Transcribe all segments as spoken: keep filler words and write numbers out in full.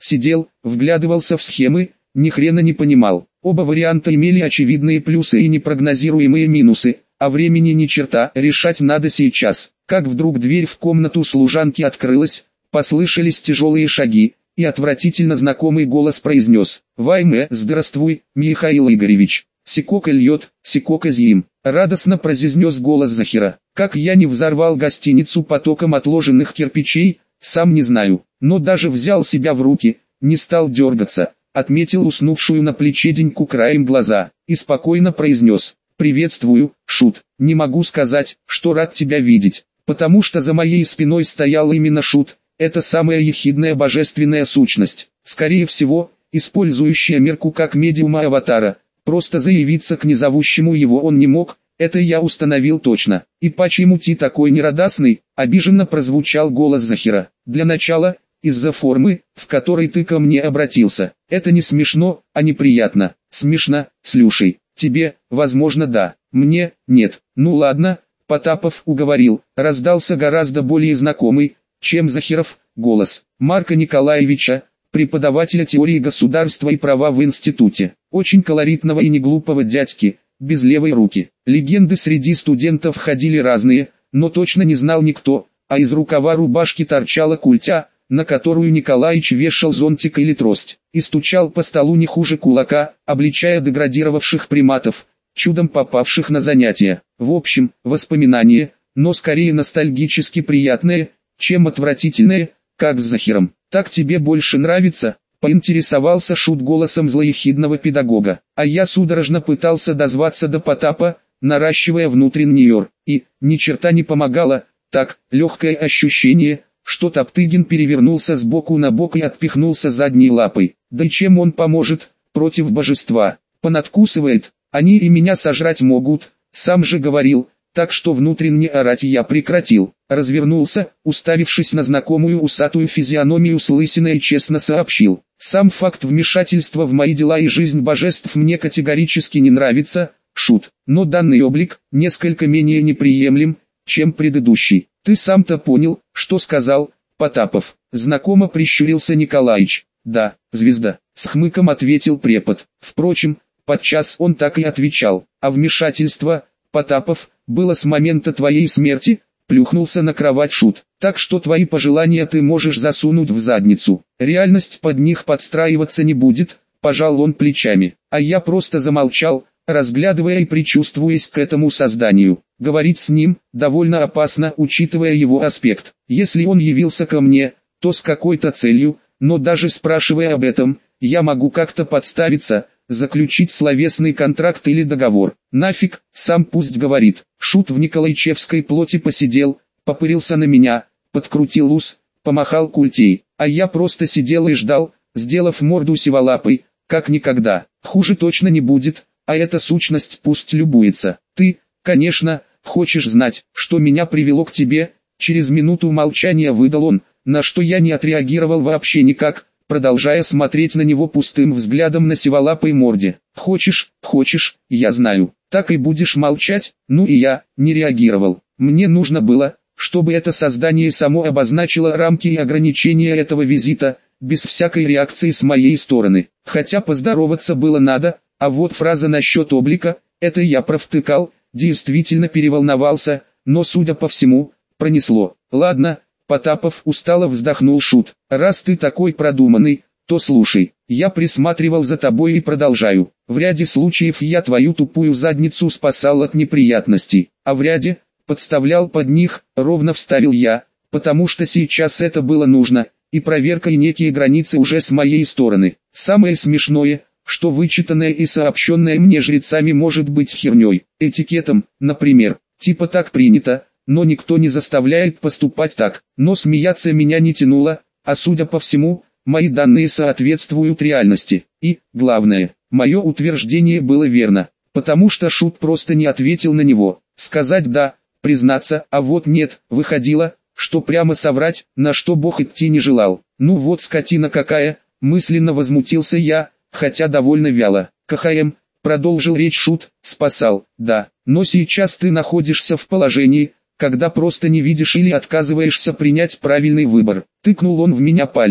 сидел, вглядывался в схемы, ни хрена не понимал. Оба варианта имели очевидные плюсы и непрогнозируемые минусы, а времени ни черта, решать надо сейчас. Как вдруг дверь в комнату служанки открылась, послышались тяжелые шаги, и отвратительно знакомый голос произнес: «Вайме, здравствуй, Михаил Игоревич». «Сикока льет, сикока зим», — радостно произнес голос Захира. Как я не взорвал гостиницу потоком отложенных кирпичей, сам не знаю, но даже взял себя в руки, не стал дергаться, отметил уснувшую на плече Деньку краем глаза, и спокойно произнес: «Приветствую, Шут, не могу сказать, что рад тебя видеть, потому что за моей спиной стоял именно Шут, это самая ехидная божественная сущность, скорее всего, использующая мерку как медиума аватара. Просто заявиться к незовущему его он не мог, это я установил точно. И почему ты такой нерадостный?» — обиженно прозвучал голос Захира. «Для начала, из-за формы, в которой ты ко мне обратился. Это не смешно, а неприятно». «Смешно, слушай, тебе, возможно, да, мне, нет». «Ну ладно», — Потапов уговорил. Раздался гораздо более знакомый, чем Захиров, голос Марка Николаевича, преподавателя теории государства и права в институте, очень колоритного и неглупого дядьки, без левой руки. Легенды среди студентов ходили разные, но точно не знал никто, а из рукава рубашки торчала культя, на которую Николаич вешал зонтик или трость, и стучал по столу не хуже кулака, обличая деградировавших приматов, чудом попавших на занятия. В общем, воспоминания, но скорее ностальгически приятные, чем отвратительные, как с Захиром. «Так тебе больше нравится?» — поинтересовался Шут голосом злоехидного педагога. А я судорожно пытался дозваться до Потапа, наращивая внутренний ор, и, ни черта не помогало, так, легкое ощущение, что Топтыгин перевернулся с боку на бок и отпихнулся задней лапой. Да и чем он поможет, против божества? Понадкусывает, они и меня сожрать могут, сам же говорил. Так что внутренне орать я прекратил, развернулся, уставившись на знакомую усатую физиономию с лысиной, и честно сообщил: «Сам факт вмешательства в мои дела и жизнь божеств мне категорически не нравится, Шут, но данный облик несколько менее неприемлем, чем предыдущий. Ты сам-то понял, что сказал, Потапов?» Знакомо прищурился Николаич. «Да, звезда», — с хмыком ответил препод. Впрочем, подчас он так и отвечал. «А вмешательство, Потапов, было с момента твоей смерти», — плюхнулся на кровать Шут. «Так что твои пожелания ты можешь засунуть в задницу. Реальность под них подстраиваться не будет», — пожал он плечами. А я просто замолчал, разглядывая и причувствуясь к этому созданию. Говорить с ним довольно опасно, учитывая его аспект. Если он явился ко мне, то с какой-то целью, но даже спрашивая об этом, я могу как-то подставиться, заключить словесный контракт или договор. Нафиг, сам пусть говорит. Шут в николайчевской плоти посидел, попырился на меня, подкрутил ус, помахал культей, а я просто сидел и ждал, сделав морду сиволапой, как никогда. Хуже точно не будет, а эта сущность пусть любуется. Ты, конечно, хочешь знать, что меня привело к тебе? Через минуту молчания выдал он, на что я не отреагировал вообще никак, продолжая смотреть на него пустым взглядом на сиволапой морде. «Хочешь, хочешь, я знаю, так и будешь молчать?» Ну и я не реагировал. Мне нужно было, чтобы это создание само обозначило рамки и ограничения этого визита, без всякой реакции с моей стороны. Хотя поздороваться было надо, а вот фраза насчет облика, это я провтыкал, действительно переволновался, но, судя по всему, пронесло. «Ладно», Потапов устало вздохнул Шут. «Раз ты такой продуманный, то слушай, я присматривал за тобой и продолжаю. В ряде случаев я твою тупую задницу спасал от неприятностей, а в ряде, подставлял под них, ровно вставил я, потому что сейчас это было нужно, и проверка и некие границы уже с моей стороны. Самое смешное, что вычитанное и сообщенное мне жрецами может быть херней, этикетом, например, типа так принято, но никто не заставляет поступать так. Но смеяться меня не тянуло, а судя по всему, мои данные соответствуют реальности. И, главное, мое утверждение было верно, потому что Шут просто не ответил на него. Сказать «да», признаться, а вот «нет», выходило, что прямо соврать, на что Бог идти не желал. Ну вот скотина какая, мысленно возмутился я, хотя довольно вяло. КХМ, продолжил речь Шут, спасал, да, но сейчас ты находишься в положении, когда просто не видишь или отказываешься принять правильный выбор. Тыкнул он в меня пальцем.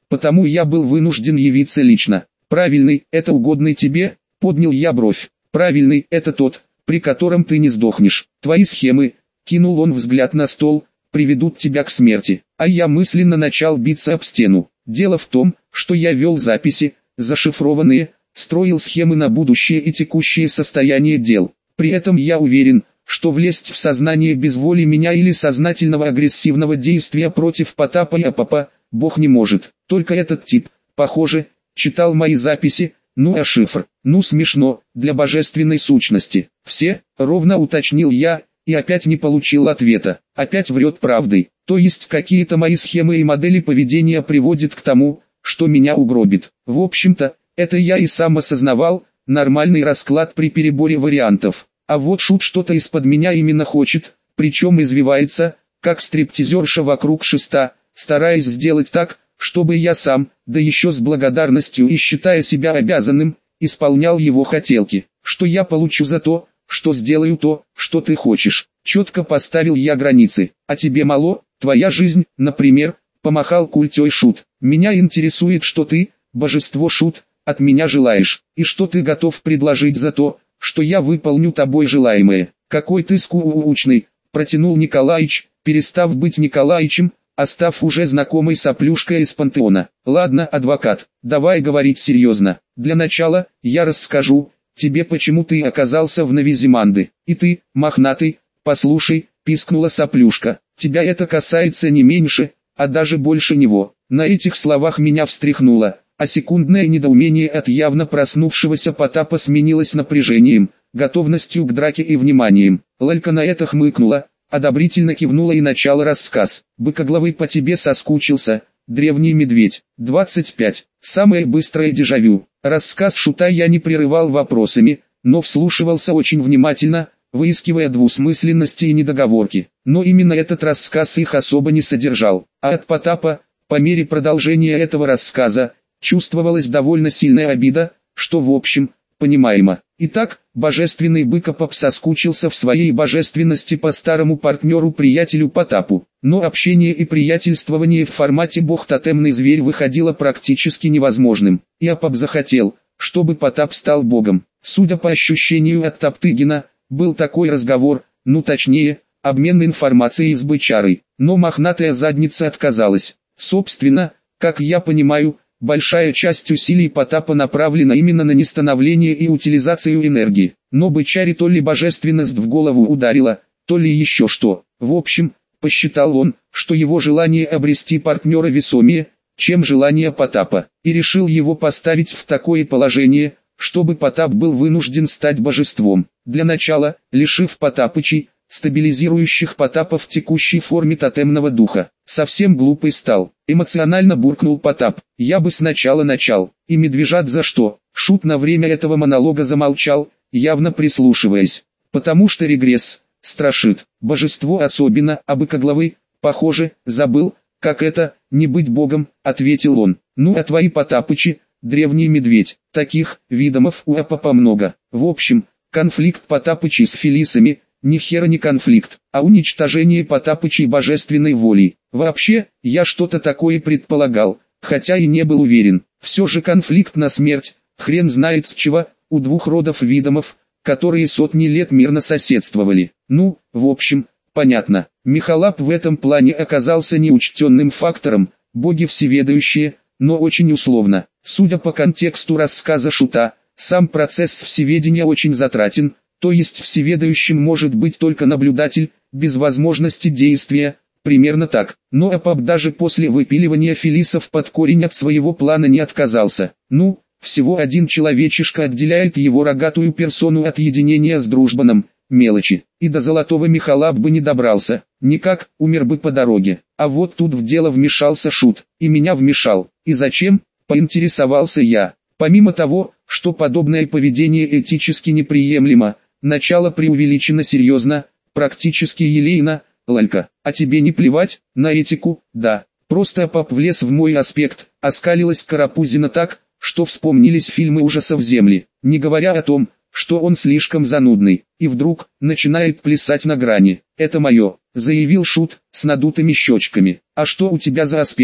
потому я был вынужден явиться лично. Правильный, это угодный тебе, поднял я бровь. Правильный, это тот, при котором ты не сдохнешь. Твои схемы, кинул он взгляд на стол, приведут тебя к смерти. А я мысленно начал биться об стену. Дело в том, что я вел записи, зашифрованные, строил схемы на будущее и текущее состояние дел. При этом я уверен, что влезть в сознание без воли меня или сознательного агрессивного действия против Потапа и Апапа, Бог не может. Только этот тип, похоже, читал мои записи, ну а шифр, ну смешно, для божественной сущности. Все, ровно уточнил я, и опять не получил ответа. Опять врет правдой. То есть какие-то мои схемы и модели поведения приводят к тому, что меня угробит. В общем-то, это я и сам осознавал, нормальный расклад при переборе вариантов. А вот шут что-то из-под меня именно хочет, причем извивается, как стриптизерша вокруг шеста, стараясь сделать так, чтобы я сам, да еще с благодарностью и считая себя обязанным, исполнял его хотелки. Что я получу за то, что сделаю то, что ты хочешь. Четко поставил я границы. А тебе мало, твоя жизнь, например, помахал культей шут. Меня интересует, что ты, божество шут, от меня желаешь, и что ты готов предложить за то, что я выполню тобой желаемое. Какой ты скучный, протянул Николаич, перестав быть Николаичем, а став уже знакомой соплюшкой из пантеона. Ладно, адвокат, давай говорить серьезно. Для начала, я расскажу тебе, почему ты оказался в Новизиманде. И ты, мохнатый, послушай, пискнула соплюшка, тебя это касается не меньше, а даже больше него. На этих словах меня встряхнуло, а секундное недоумение от явно проснувшегося Потапа сменилось напряжением, готовностью к драке и вниманием. Лалька на это хмыкнула, одобрительно кивнула и начала рассказ. Быкоглавый по тебе соскучился, древний медведь. двадцать пять. Самое быстрое дежавю. Рассказ шута я не прерывал вопросами, но вслушивался очень внимательно, выискивая двусмысленности и недоговорки. Но именно этот рассказ их особо не содержал. А от Потапа, по мере продолжения этого рассказа, чувствовалась довольно сильная обида, что в общем, понимаемо. Итак, божественный Быкопоп соскучился в своей божественности по старому партнеру-приятелю Потапу. Но общение и приятельствование в формате бог-тотемный зверь выходило практически невозможным. И Апоп захотел, чтобы Потап стал богом. Судя по ощущению от Топтыгина, был такой разговор, ну точнее, обмен информацией с бычарой. Но мохнатая задница отказалась. Собственно, как я понимаю, большая часть усилий Потапа направлена именно на нестановление и утилизацию энергии. Но бычаре то ли божественность в голову ударила, то ли еще что. В общем, посчитал он, что его желание обрести партнера весомее, чем желание Потапа, и решил его поставить в такое положение, чтобы Потап был вынужден стать божеством. Для начала, лишив Потапычей, стабилизирующих Потапа в текущей форме тотемного духа. Совсем глупый стал. Эмоционально буркнул Потап. Я бы сначала начал. И медвежат за что? Шут на время этого монолога замолчал, явно прислушиваясь. Потому что регресс страшит. Божество особенно, а быкоглавый, похоже, забыл, как это, не быть богом, ответил он. Ну а твои Потапычи, древний медведь, таких видомов у Апопа много. В общем, конфликт Потапычей с Фелисами, ни хера не конфликт, а уничтожение Потапычей божественной волей. Вообще, я что-то такое предполагал, хотя и не был уверен. Все же конфликт на смерть, хрен знает с чего, у двух родов видомов, которые сотни лет мирно соседствовали. Ну, в общем, понятно. Михалап в этом плане оказался неучтенным фактором, боги всеведающие, но очень условно. Судя по контексту рассказа шута, сам процесс всеведения очень затратен, то есть всеведающим может быть только наблюдатель, без возможности действия, примерно так. Но Апоп даже после выпиливания Фелисов под корень от своего плана не отказался. Ну, всего один человечишка отделяет его рогатую персону от единения с дружбаном, мелочи. И до золотого Михалап бы не добрался, никак, умер бы по дороге. А вот тут в дело вмешался шут, и меня вмешал. И зачем, поинтересовался я. Помимо того, что подобное поведение этически неприемлемо, начало преувеличено серьезно, практически елейно. Лалька, а тебе не плевать на этику? Да, просто Апоп влез в мой аспект, оскалилась Карапузина так, что вспомнились фильмы ужасов Земли, не говоря о том, что он слишком занудный, и вдруг начинает плясать на грани. Это мое, заявил шут, с надутыми щечками. А что у тебя за аспект?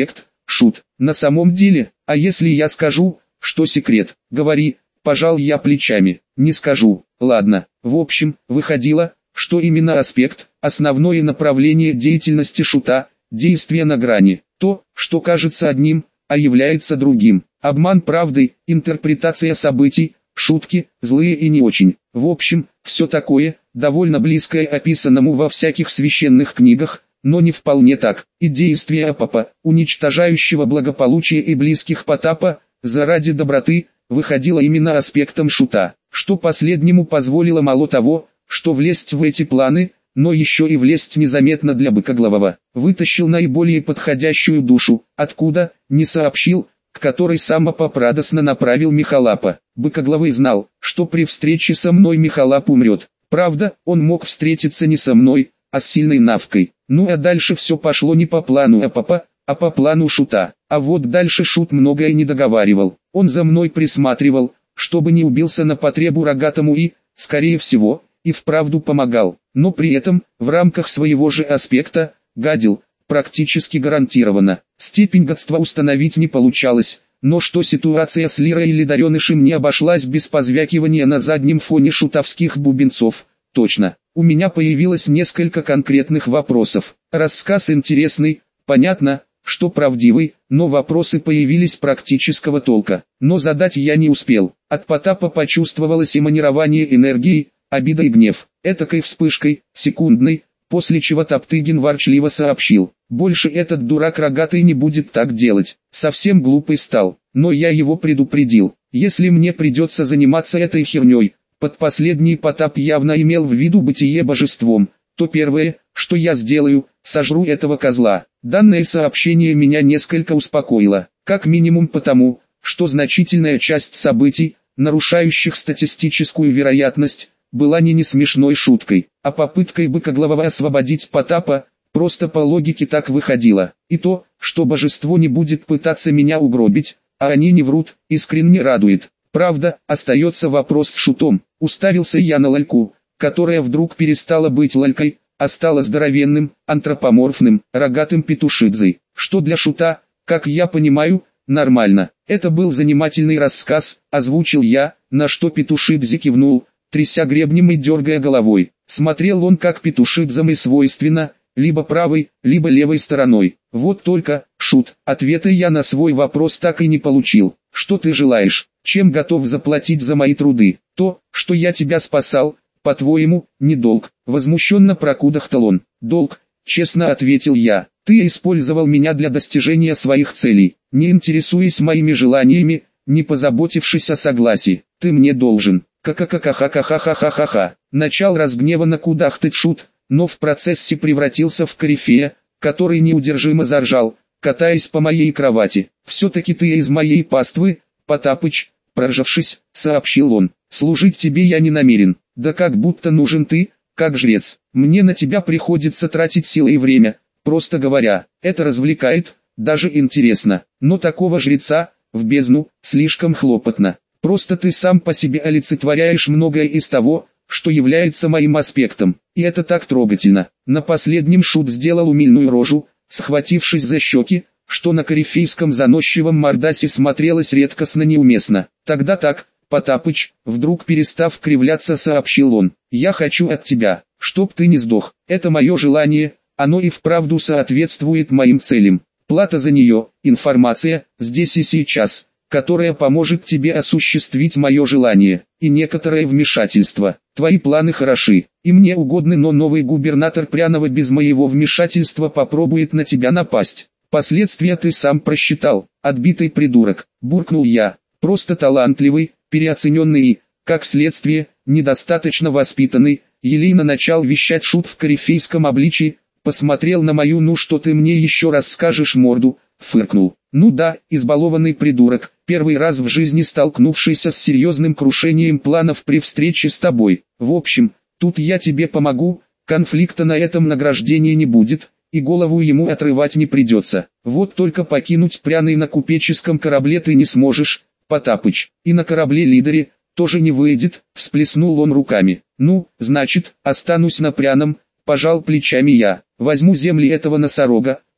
Шут, на самом деле, а если я скажу, что секрет? Говори, пожал я плечами. Не скажу, ладно. В общем, выходило, что именно аспект, основное направление деятельности Шута, действие на грани, то, что кажется одним, а является другим. Обман правдой, интерпретация событий, шутки, злые и не очень. В общем, все такое, довольно близкое описанному во всяких священных книгах, но не вполне так. И действие Апопа, уничтожающего благополучие и близких Потапа, заради доброты, выходило именно аспектом Шута, что последнему позволило мало того, что влезть в эти планы, но еще и влезть незаметно для Быкоглавого. Вытащил наиболее подходящую душу, откуда, не сообщил, к которой сам Апоп радостно направил Михалапа. Быкоглавый знал, что при встрече со мной Михалап умрет. Правда, он мог встретиться не со мной, а с сильной Навкой. Ну а дальше все пошло не по плану Апопа, а по плану Шута. А вот дальше Шут многое не договаривал. Он за мной присматривал, чтобы не убился на потребу рогатому и, скорее всего, и вправду помогал. Но при этом, в рамках своего же аспекта, гадил, практически гарантированно. Степень гадства установить не получалось, но что ситуация с Лирой и Ледоренышем не обошлась без позвякивания на заднем фоне шутовских бубенцов, точно. У меня появилось несколько конкретных вопросов. Рассказ интересный, понятно, что правдивый, но вопросы появились практического толка. Но задать я не успел. От Потапа почувствовалось эманирование энергии, обида и гнев. Этакой вспышкой, секундной, после чего Топтыгин ворчливо сообщил: «Больше этот дурак рогатый не будет так делать». Совсем глупый стал, но я его предупредил. Если мне придется заниматься этой херней, под последний Потап явно имел в виду бытие божеством, то первое, что я сделаю, сожру этого козла. Данное сообщение меня несколько успокоило, как минимум потому, что значительная часть событий, нарушающих статистическую вероятность, была не не смешной шуткой, а попыткой Быкоглавого освободить Потапа, просто по логике так выходило. И то, что божество не будет пытаться меня угробить, а они не врут, искренне радует. Правда, остается вопрос с Шутом. Уставился я на лальку, которая вдруг перестала быть лалькой, а стала здоровенным, антропоморфным, рогатым петушидзой, что для Шута, как я понимаю, нормально. Это был занимательный рассказ, озвучил я, на что петушидзе кивнул, тряся гребнем и дергая головой. Смотрел он как петушидзам и свойственно, либо правой, либо левой стороной. Вот только, Шут, ответа я на свой вопрос так и не получил. Что ты желаешь? Чем готов заплатить за мои труды? То, что я тебя спасал, по-твоему, не долг? Возмущенно прокудахтал он. Долг, честно ответил я. Ты использовал меня для достижения своих целей, не интересуясь моими желаниями, не позаботившись о согласии. Ты мне должен. Ка-ка-ка-ха-ха-ха-ха-ха-ха. Начал разгневанно кудахтать Шут, но в процессе превратился в корифея, который неудержимо заржал, катаясь по моей кровати. «Все-таки ты из моей паствы, Потапыч», проржавшись, сообщил он. «Служить тебе я не намерен, да как будто нужен ты, как жрец. Мне на тебя приходится тратить силы и время, просто говоря, это развлекает, даже интересно, но такого жреца, в бездну, слишком хлопотно. Просто ты сам по себе олицетворяешь многое из того, что является моим аспектом, и это так трогательно». На последнем Шут сделал умильную рожу, схватившись за щеки, что на корифейском заносчивом мордасе смотрелось редкостно неуместно. «Тогда так, Потапыч», вдруг перестав кривляться, сообщил он, «я хочу от тебя, чтоб ты не сдох. Это мое желание, оно и вправду соответствует моим целям. Плата за нее, информация, здесь и сейчас, которая поможет тебе осуществить мое желание, и некоторое вмешательство. Твои планы хороши, и мне угодны, но новый губернатор Прянова без моего вмешательства попробует на тебя напасть. Последствия ты сам просчитал, отбитый придурок», буркнул я. «Просто талантливый, переоцененный и, как следствие, недостаточно воспитанный», елейно начал вещать Шут в корифейском обличии, посмотрел на мою «ну что ты мне еще расскажешь» морду, фыркнул. «Ну да, избалованный придурок, первый раз в жизни столкнувшийся с серьезным крушением планов при встрече с тобой. В общем, тут я тебе помогу, конфликта на этом награждении не будет, и голову ему отрывать не придется. Вот только покинуть Пряный на купеческом корабле ты не сможешь, Потапыч, и на корабле-лидере тоже не выйдет», всплеснул он руками. «Ну, значит, останусь на Пряном», пожал плечами я. «Возьму земли этого носорога,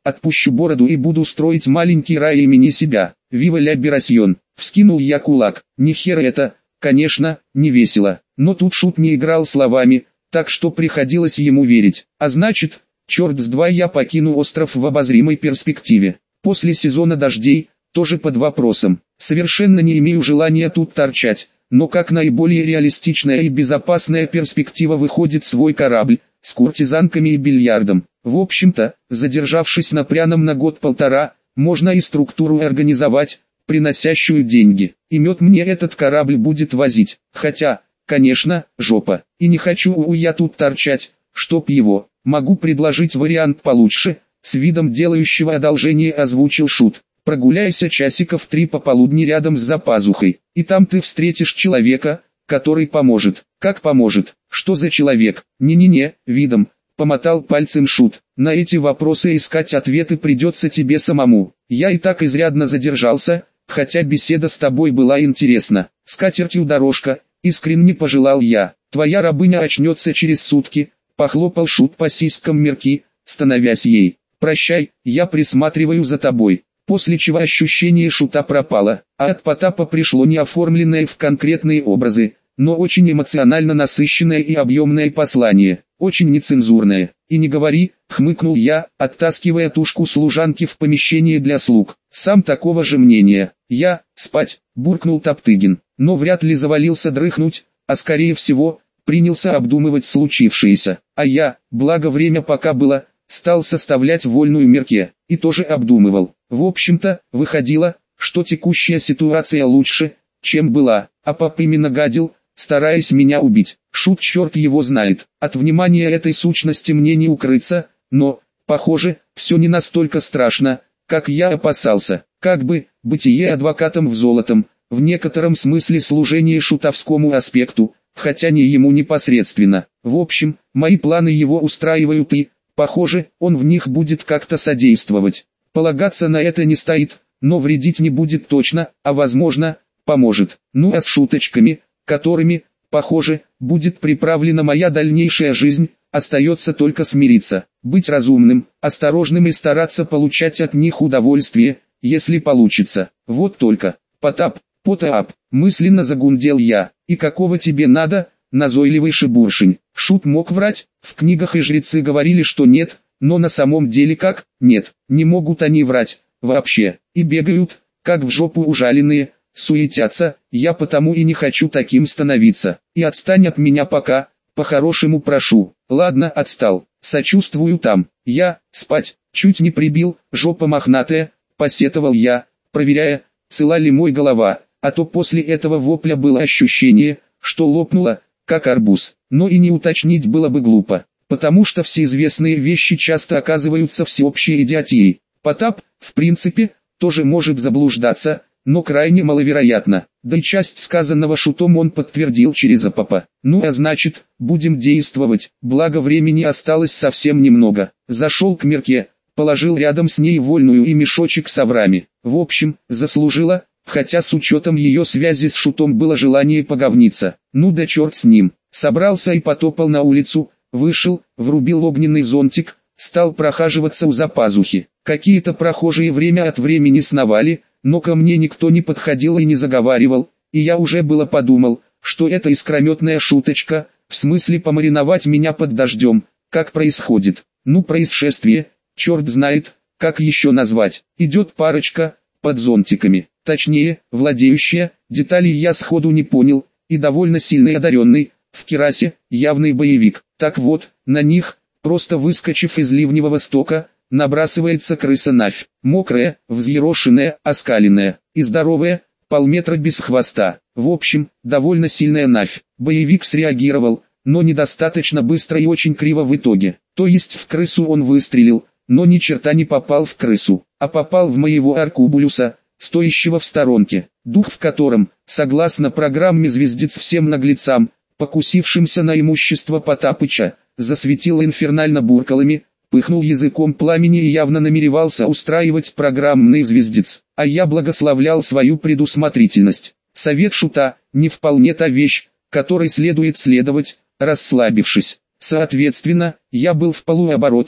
отпущу бороду и буду строить маленький рай имени себя. Вива ля Берасьон. Вскинул я кулак. Ни хера это, конечно, не весело. Но тут шут не играл словами, так что приходилось ему верить. А значит, черт с два я покину остров в обозримой перспективе. После сезона дождей, тоже под вопросом. Совершенно не имею желания тут торчать, но как наиболее реалистичная и безопасная перспектива выходит свой корабль, с куртизанками и бильярдом. В общем-то, задержавшись на пряном на год-полтора, можно и структуру организовать, приносящую деньги. И мед мне этот корабль будет возить. Хотя, конечно, жопа. И не хочу у я тут торчать, чтоб его. Могу предложить вариант получше, с видом делающего одолжение озвучил шут. Прогуляйся часиков три пополудни рядом с запазухой, и там ты встретишь человека, который поможет. Как поможет? Что за человек? Не-не-не, видом, помотал пальцем шут. На эти вопросы искать ответы придется тебе самому. Я и так изрядно задержался, хотя беседа с тобой была интересна. С катертью дорожка, искренне пожелал я. Твоя рабыня очнется через сутки, похлопал шут по сиськам Мерки, становясь ей. Прощай, я присматриваю за тобой. После чего ощущение шута пропало, а от Потапа пришло не оформленное в конкретные образы, но очень эмоционально насыщенное и объемное послание, очень нецензурное. И не говори, хмыкнул я, оттаскивая тушку служанки в помещение для слуг. Сам такого же мнения. Я, спать, буркнул Топтыгин, но вряд ли завалился дрыхнуть, а скорее всего, принялся обдумывать случившееся. А я, благо время пока было, стал составлять вольную Мерке, и тоже обдумывал. В общем-то, выходило, что текущая ситуация лучше, чем была, а пап именно гадил, стараясь меня убить. Шут черт его знает, от внимания этой сущности мне не укрыться, но, похоже, все не настолько страшно, как я опасался. Как бы, бытие адвокатом в золотом, в некотором смысле служение шутовскому аспекту, хотя не ему непосредственно. В общем, мои планы его устраивают и, похоже, он в них будет как-то содействовать. Полагаться на это не стоит, но вредить не будет точно, а возможно, поможет. Ну а с шуточками, которыми, похоже, будет приправлена моя дальнейшая жизнь, остается только смириться, быть разумным, осторожным и стараться получать от них удовольствие, если получится. Вот только, Потап, Потап, мысленно загундел я. И какого тебе надо, назойливый шебуршень? Шут мог врать, в книгах и жрецы говорили, что нет, но на самом деле как? Нет, не могут они врать, вообще, и бегают, как в жопу ужаленные, суетятся, я потому и не хочу таким становиться, и отстань от меня пока, по-хорошему прошу. Ладно, отстал, сочувствую там, я, спать, чуть не прибил, жопа мохнатая, посетовал я, проверяя, цела ли мой голова, а то после этого вопля было ощущение, что лопнула, как арбуз, но и не уточнить было бы глупо, потому что все известные вещи часто оказываются всеобщей идиотией. Потап, в принципе, тоже может заблуждаться, но крайне маловероятно, да и часть сказанного шутом он подтвердил через апапа. Ну а значит, будем действовать, благо времени осталось совсем немного. Зашел к Мерке, положил рядом с ней вольную и мешочек с оврами. В общем, заслужила, хотя с учетом ее связи с шутом было желание поговниться. Ну да черт с ним, собрался и потопал на улицу, вышел, врубил огненный зонтик, стал прохаживаться у запазухи. Какие-то прохожие время от времени сновали, но ко мне никто не подходил и не заговаривал, и я уже было подумал, что это искрометная шуточка, в смысле помариновать меня под дождем, как происходит. Ну происшествие, черт знает, как еще назвать. Идет парочка, под зонтиками, точнее, владеющая, деталей я сходу не понял, и довольно сильный одаренный, в керасе, явный боевик. Так вот, на них, просто выскочив из ливневого стока, набрасывается крыса-навь, мокрая, взъерошенная, оскаленная, и здоровая, полметра без хвоста. В общем, довольно сильная навь. Боевик среагировал, но недостаточно быстро и очень криво в итоге. То есть в крысу он выстрелил, но ни черта не попал в крысу, а попал в моего аркубулюса, стоящего в сторонке, дух в котором, согласно программе звездец всем наглецам, покусившимся на имущество Потапыча, засветил инфернально буркалами, пыхнул языком пламени и явно намеревался устраивать программный звездец, а я благословлял свою предусмотрительность. Совет шута, не вполне та вещь, которой следует следовать, расслабившись. Соответственно, я был в полуобороте,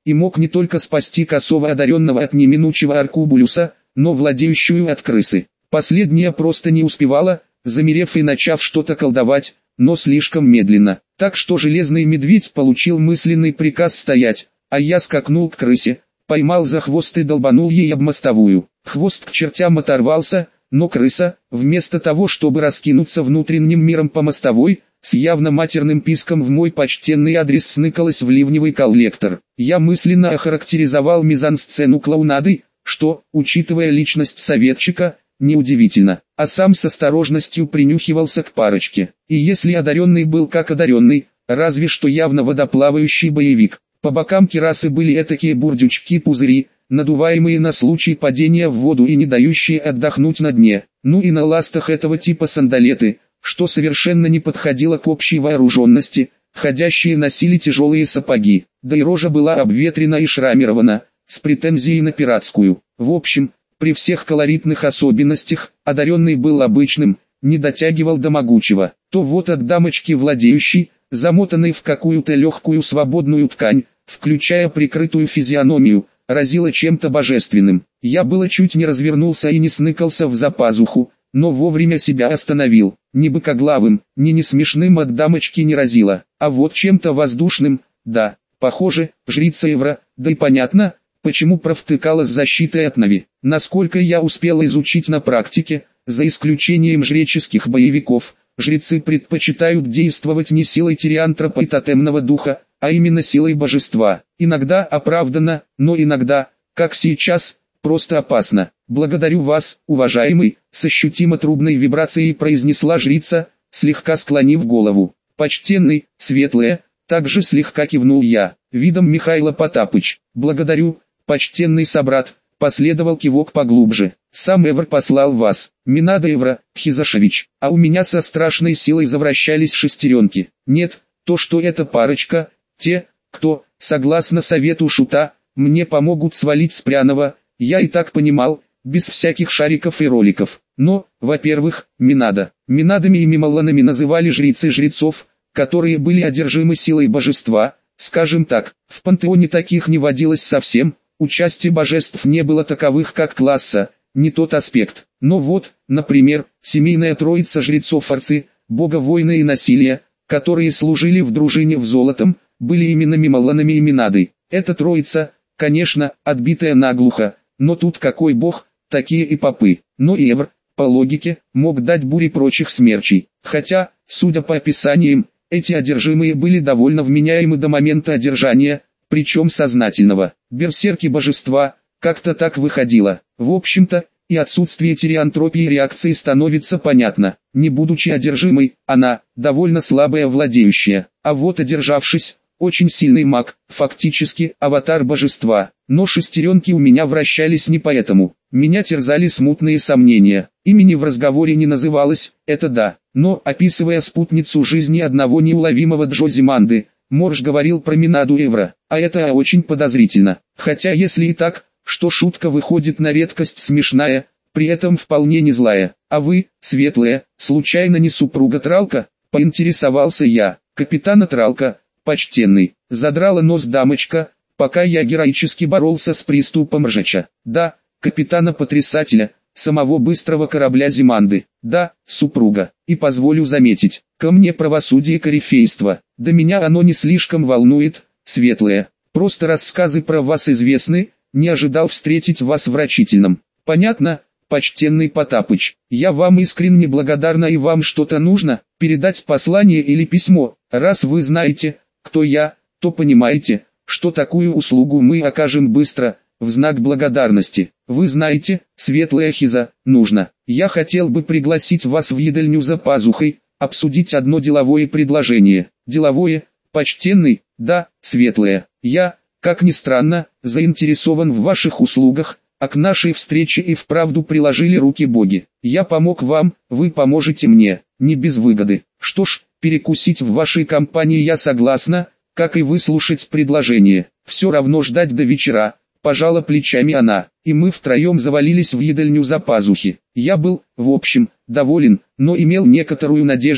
и мог не только спасти косого одаренного от неминучего аркубулюса, но владеющую от крысы. Последняя просто не успевала, замерев и начав что-то колдовать, но слишком медленно. Так что железный медведь получил мысленный приказ стоять, а я скакнул к крысе, поймал за хвост и долбанул ей об мостовую. Хвост к чертям оторвался, но крыса, вместо того чтобы раскинуться внутренним миром по мостовой, с явно матерным писком в мой почтенный адрес сныкалась в ливневый коллектор. Я мысленно охарактеризовал мизансцену клоунады, что, учитывая личность советчика, неудивительно, а сам с осторожностью принюхивался к парочке. И если одаренный был как одаренный, разве что явно водоплавающий боевик, по бокам кирасы были этакие бурдючки-пузыри, надуваемые на случай падения в воду и не дающие отдохнуть на дне, ну и на ластах этого типа сандалеты, что совершенно не подходило к общей вооруженности, ходящие носили тяжелые сапоги, да и рожа была обветрена и шрамирована, с претензией на пиратскую. В общем, при всех колоритных особенностях, одаренный был обычным, не дотягивал до могучего. То вот от дамочки владеющей, замотанной в какую-то легкую свободную ткань, включая прикрытую физиономию, разило чем-то божественным. Я было чуть не развернулся и не сныкался в запазуху, но вовремя себя остановил. Ни быкоглавым, ни не смешным от дамочки не разило, а вот чем-то воздушным, да, похоже, жрица Эвра, да и понятно, почему провтыкала с защитой от Нави. Насколько я успел изучить на практике, за исключением жреческих боевиков, жрецы предпочитают действовать не силой тириантропа и тотемного духа, а именно силой божества. Иногда оправданно, но иногда, как сейчас, просто опасно. «Благодарю вас, уважаемый», с ощутимо трубной вибрацией произнесла жрица, слегка склонив голову. «Почтенный, светлая», также слегка кивнул я, видом Михаила Потапыч. «Благодарю, почтенный собрат», последовал кивок поглубже. «Сам Эвр послал вас, Минада Эвра, Хизашевич, а у меня со страшной силой завращались шестеренки. Нет, то что эта парочка, те, кто, согласно совету шута, мне помогут свалить с пряного, я и так понимал, без всяких шариков и роликов. Но, во-первых, Минада. Минадами и мимоланами называли жрицы жрецов, которые были одержимы силой божества, скажем так, в пантеоне таких не водилось совсем, у части божеств не было таковых как класса, не тот аспект. Но вот, например, семейная троица жрецов-арцы, бога войны и насилия, которые служили в дружине в золотом, были именно мимоланами и Минадой. Эта троица, конечно, отбитая наглухо, но тут какой бог, такие и попы. Но и Эвр, по логике, мог дать бури прочих смерчей. Хотя, судя по описаниям, эти одержимые были довольно вменяемы до момента одержания, причем сознательного. Берсерки божества, как-то так выходило. В общем-то, и отсутствие тириантропии реакции становится понятно. Не будучи одержимой, она, довольно слабая владеющая, а вот одержавшись, очень сильный маг, фактически аватар божества. Но шестеренки у меня вращались не поэтому. Меня терзали смутные сомнения. Имени в разговоре не называлось, это да. Но, описывая спутницу жизни одного неуловимого Джозиманды, Морж говорил про Минаду Эвра, а это очень подозрительно. Хотя если и так, что шутка выходит на редкость смешная, при этом вполне не злая. А вы, светлая, случайно не супруга Тралка? Поинтересовался я. Капитана Тралка, почтенный, задрала нос дамочка, пока я героически боролся с приступом ржача. Да, капитана-потрясателя, самого быстрого корабля Зиманды. Да, супруга. И позволю заметить, ко мне правосудие корифейства. Да меня оно не слишком волнует, светлая. Просто рассказы про вас известны, не ожидал встретить вас в рачительном. Понятно, почтенный Потапыч. Я вам искренне благодарна, и вам что-то нужно, передать послание или письмо. Раз вы знаете, кто я, то понимаете, что такую услугу мы окажем быстро, в знак благодарности. Вы знаете, светлая Хиза, нужно. Я хотел бы пригласить вас в едальню за пазухой, обсудить одно деловое предложение. Деловое, почтенный, да, светлая. Я, как ни странно, заинтересован в ваших услугах, а к нашей встрече и вправду приложили руки боги. Я помог вам, вы поможете мне, не без выгоды. Что ж, перекусить в вашей компании я согласна, как и выслушать предложение. Все равно ждать до вечера, пожала плечами она, и мы втроем завалились в едальню за пазухи. Я был, в общем, доволен, но имел некоторую надежду,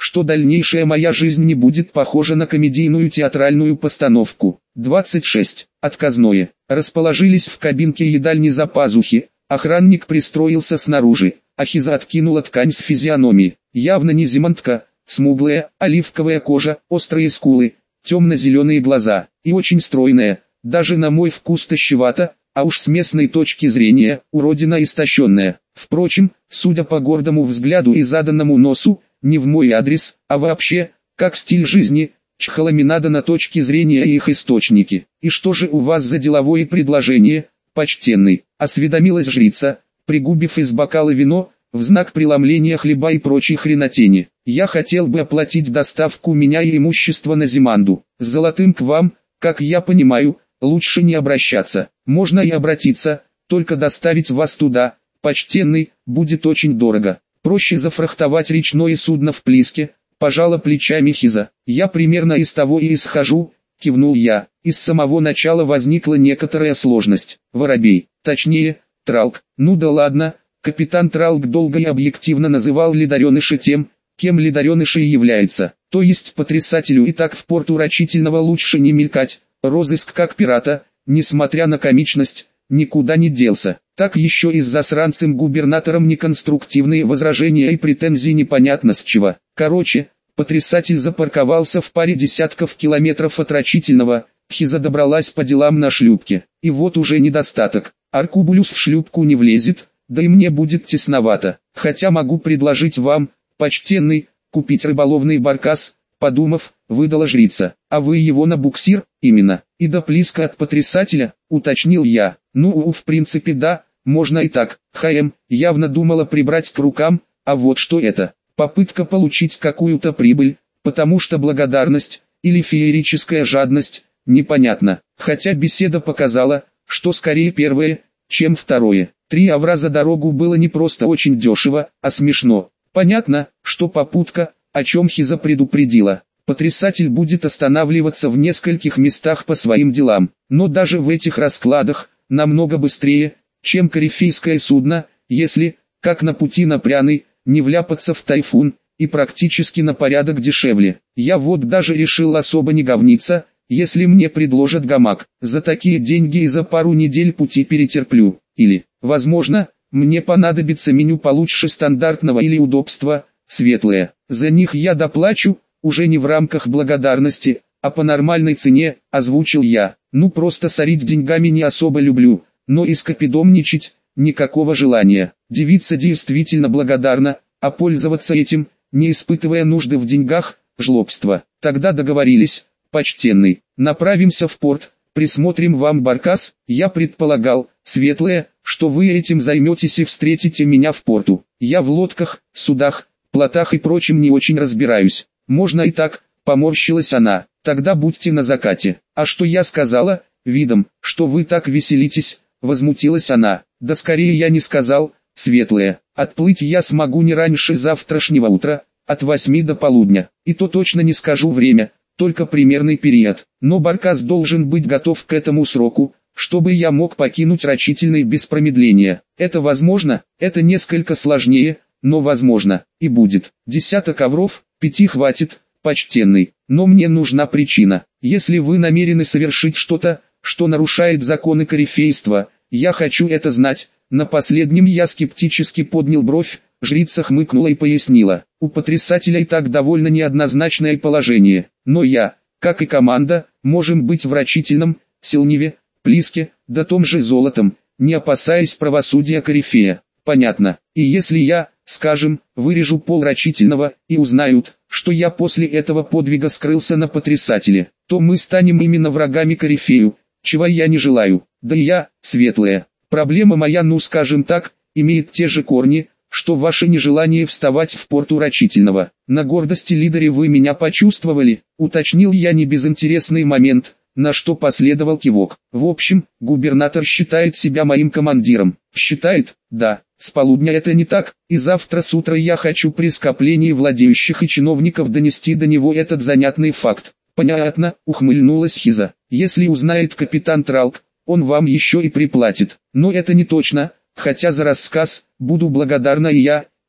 что дальнейшая моя жизнь не будет похожа на комедийную театральную постановку. двадцать шесть. Отказное. Расположились в кабинке едальни за пазухи, охранник пристроился снаружи, а Хиза откинула ткань с физиономии. Явно не зимантка, смуглая, оливковая кожа, острые скулы, темно-зеленые глаза, и очень стройная, даже на мой вкус тощевато, а уж с местной точки зрения, уродина истощенная. Впрочем, судя по гордому взгляду и заданному носу, не в мой адрес, а вообще, как стиль жизни, чхалами надо на точки зрения и их источники. «И что же у вас за деловое предложение, почтенный?» — осведомилась жрица, пригубив из бокала вино, в знак преломления хлеба и прочей хренотени. «Я хотел бы оплатить доставку меня и имущества на Зиманду. С золотым к вам, как я понимаю, лучше не обращаться. Можно и обратиться, только доставить вас туда, почтенный, будет очень дорого. Проще зафрахтовать речное судно в Плиске», — пожала плечами Хиза. «Я примерно из того и исхожу», — кивнул я. Из самого начала возникла некоторая сложность. Воробей, точнее, Тралк. Ну да ладно, капитан Тралк долго и объективно называл ледореныша тем, кем ледореныш и является. То есть потрясателю и так в порту рачительного лучше не мелькать. Розыск как пирата, несмотря на комичность, никуда не делся. Так еще и с засранцем губернатором неконструктивные возражения и претензии непонятно с чего. Короче, потрясатель запарковался в паре десятков километров от рачительного. Хиза добралась по делам на шлюпке. И вот уже недостаток. Аркубулюс в шлюпку не влезет, да и мне будет тесновато. Хотя могу предложить вам, почтенный, купить рыболовный баркас, подумав, выдала жрица. А вы его на буксир? Именно. И до Плиска от потрясателя, уточнил я. Ну, в принципе да, можно и так. ХМ, явно думала прибрать к рукам, а вот что это. Попытка получить какую-то прибыль, потому что благодарность, или феерическая жадность, непонятно. Хотя беседа показала, что скорее первое, чем второе. Три авра за дорогу было не просто очень дешево, а смешно. Понятно, что попутка, о чем Хиза предупредила. Потрясатель будет останавливаться в нескольких местах по своим делам, но даже в этих раскладах, намного быстрее, чем корифейское судно, если, как на пути на Пряный, не вляпаться в тайфун, и практически на порядок дешевле. Я вот даже решил особо не говниться, если мне предложат гамак. За такие деньги и за пару недель пути перетерплю. Или, возможно, мне понадобится меню получше стандартного или удобства, светлое. За них я доплачу, уже не в рамках благодарности, а по нормальной цене, озвучил я. Ну просто сорить деньгами не особо люблю, но и скопидомничать, никакого желания. Девица действительно благодарна, а пользоваться этим, не испытывая нужды в деньгах, жлобство. Тогда договорились, почтенный. Направимся в порт, присмотрим вам баркас. Я предполагал, светлое, что вы этим займетесь и встретите меня в порту. Я в лодках, судах, плотах и прочем не очень разбираюсь. Можно и так, поморщилась она. Тогда будьте на закате. А что я сказала, видом, что вы так веселитесь, возмутилась она. Да скорее я не сказал, светлое. Отплыть я смогу не раньше завтрашнего утра, от восьми до полудня. И то точно не скажу время, только примерный период. Но баркас должен быть готов к этому сроку, чтобы я мог покинуть рачительный без промедления. Это возможно, это несколько сложнее, но возможно, и будет. Десяток ковров, пяти хватит, почтенный. Но мне нужна причина. Если вы намерены совершить что-то, что нарушает законы корифейства, я хочу это знать. На последнем я скептически поднял бровь, жрица хмыкнула и пояснила. У потрясателя и так довольно неоднозначное положение. Но я, как и команда, можем быть в рачительном, Силневе, Плиске, да том же золотом, не опасаясь правосудия корифея. Понятно. И если я, скажем, вырежу пол рачительного, и узнают, что я после этого подвига скрылся на потрясателе, то мы станем именно врагами корифею, чего я не желаю. Да и я, светлая. Проблема моя, ну скажем так, имеет те же корни, что ваше нежелание вставать в порту рачительного. На гордости лидере вы меня почувствовали, уточнил я небезынтересный момент, на что последовал кивок. В общем, губернатор считает себя моим командиром. Считает? Да. С полудня это не так, и завтра с утра я хочу при скоплении владеющих и чиновников донести до него этот занятный факт. Понятно, ухмыльнулась Хиза. Если узнает капитан Тралк, он вам еще и приплатит. Но это не точно, хотя за рассказ, буду благодарна и я,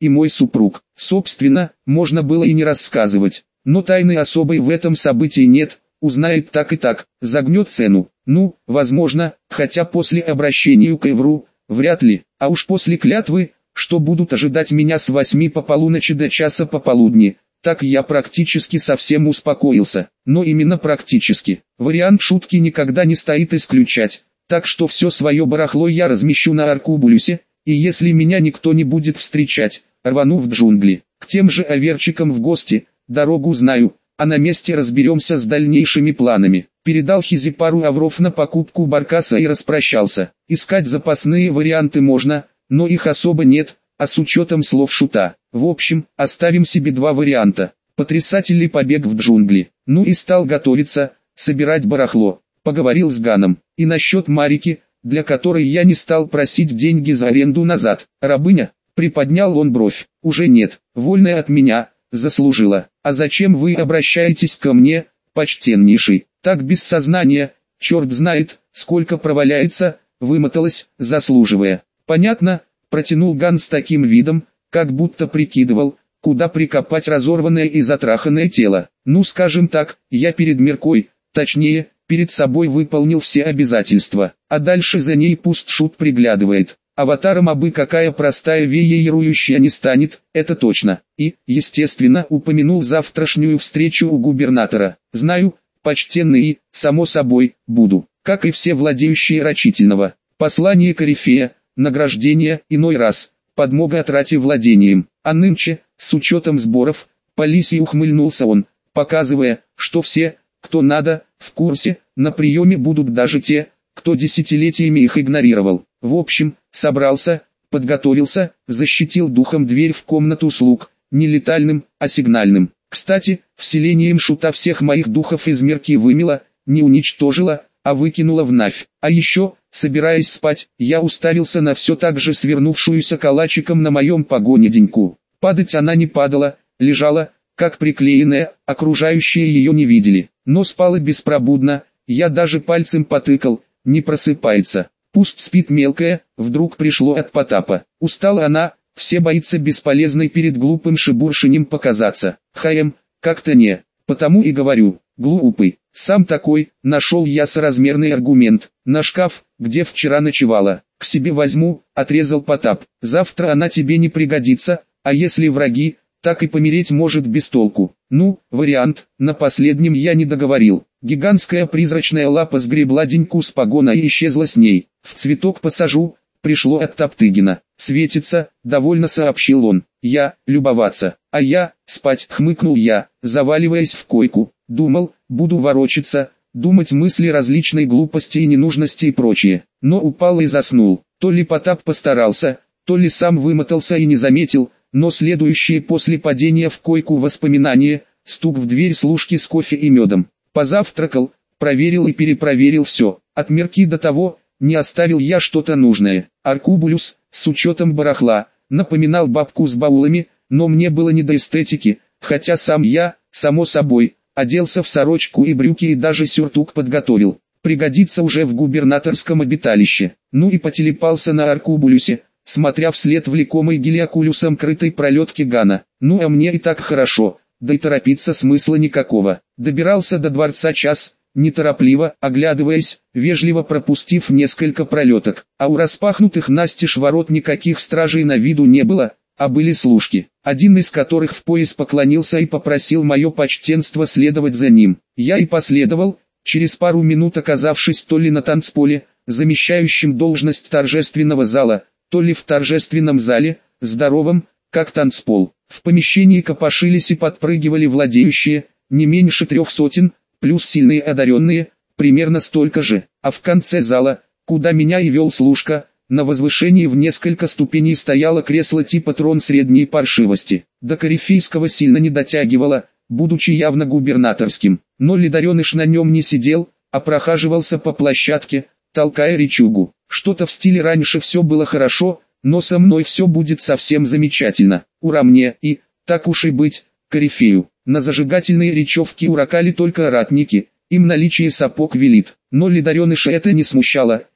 и мой супруг. Собственно, можно было и не рассказывать. Но тайны особой в этом событии нет, узнает так и так, загнет цену. Ну, возможно, хотя после обращения к Эвру, вряд ли, а уж после клятвы, что будут ожидать меня с восьми по полуночи до часа пополудни, так я практически совсем успокоился. Но именно практически. Вариант шутки никогда не стоит исключать. Так что все свое барахло я размещу на Аркубулюсе, и если меня никто не будет встречать, рвану в джунгли. К тем же оверчикам в гости, дорогу знаю, а на месте разберемся с дальнейшими планами. Передал Хизи пару авров на покупку баркаса и распрощался. Искать запасные варианты можно, но их особо нет, а с учетом слов шута. В общем, оставим себе два варианта. Потрясательный побег в джунгли. Ну и стал готовиться, собирать барахло. Поговорил с Ганом. И насчет Марики, для которой я не стал просить деньги за аренду назад. Рабыня? Приподнял он бровь. Уже нет, вольная от меня, заслужила. А зачем вы обращаетесь ко мне, почтеннейший? Так без сознания, черт знает, сколько проваляется, вымоталась, заслуживая. Понятно, протянул Ган с таким видом, как будто прикидывал, куда прикопать разорванное и затраханное тело. Ну скажем так, я перед Миркой, точнее, перед собой выполнил все обязательства, а дальше за ней пуст шут приглядывает. Аватаром абы какая простая веерующая не станет, это точно. И, естественно, упомянул завтрашнюю встречу у губернатора. Знаю, почтенный и, само собой, буду, как и все владеющие рачительного. Послание корифея, награждение, иной раз, подмога о трате владением. А нынче, с учетом сборов, по лисьи ухмыльнулся он, показывая, что все, кто надо, в курсе, на приеме будут даже те, кто десятилетиями их игнорировал. В общем, собрался, подготовился, защитил духом дверь в комнату слуг, не летальным, а сигнальным. Кстати, вселением шута всех моих духов из Мирки вымела, не уничтожила, а выкинула в Навь. А еще, собираясь спать, я уставился на все так же свернувшуюся калачиком на моем погоне деньку. Падать она не падала, лежала, как приклеенная, окружающие ее не видели. Но спала беспробудно, я даже пальцем потыкал, не просыпается. Пусть спит мелкая, вдруг пришло от Потапа. Устала она, все боится бесполезной перед глупым шебуршинем показаться. Хаем, как-то не, потому и говорю, глупый. Сам такой, нашел я соразмерный аргумент. На шкаф, где вчера ночевала, к себе возьму, отрезал Потап. Завтра она тебе не пригодится, а если враги, так и помереть может без толку. Ну, вариант, на последнем я не договорил. Гигантская призрачная лапа сгребла деньку с погона и исчезла с ней. В цветок посажу, пришло от Топтыгина. Светится, довольно сообщил он. Я, любоваться, а я, спать, хмыкнул я, заваливаясь в койку. Думал, буду ворочаться, думать мысли различной глупости и ненужности и прочее. Но упал и заснул. То ли Потап постарался, то ли сам вымотался и не заметил, но следующие после падения в койку воспоминания, стук в дверь служки с кофе и медом. Позавтракал, проверил и перепроверил все. От Мирки до того, не оставил я что-то нужное. Аркубулюс, с учетом барахла, напоминал бабку с баулами, но мне было не до эстетики, хотя сам я, само собой, оделся в сорочку и брюки и даже сюртук подготовил. Пригодится уже в губернаторском обиталище. Ну и потелепался на Аркубулюсе, смотря вслед влекомой гелиокулюсом крытой пролетки Гана. Ну а мне и так хорошо, да и торопиться смысла никакого. Добирался до дворца час, неторопливо, оглядываясь, вежливо пропустив несколько пролеток. А у распахнутых настежь ворот никаких стражей на виду не было, а были служки, один из которых в пояс поклонился и попросил мое почтенство следовать за ним. Я и последовал, через пару минут оказавшись то ли на танцполе, замещающем должность торжественного зала, то ли в торжественном зале, здоровом, как танцпол. В помещении копошились и подпрыгивали владеющие, не меньше трех сотен, плюс сильные одаренные, примерно столько же. А в конце зала, куда меня и вел служка, на возвышении в несколько ступеней стояло кресло типа трон средней паршивости. До корифейского сильно не дотягивало, будучи явно губернаторским. Но лидареныш на нем не сидел, а прохаживался по площадке, толкая речугу. Что-то в стиле раньше все было хорошо, но со мной все будет совсем замечательно. Ура мне и, так уж и быть, корифею. На зажигательные речевки урокали только ратники, им наличие сапог велит. Но лидареныша это не смущало,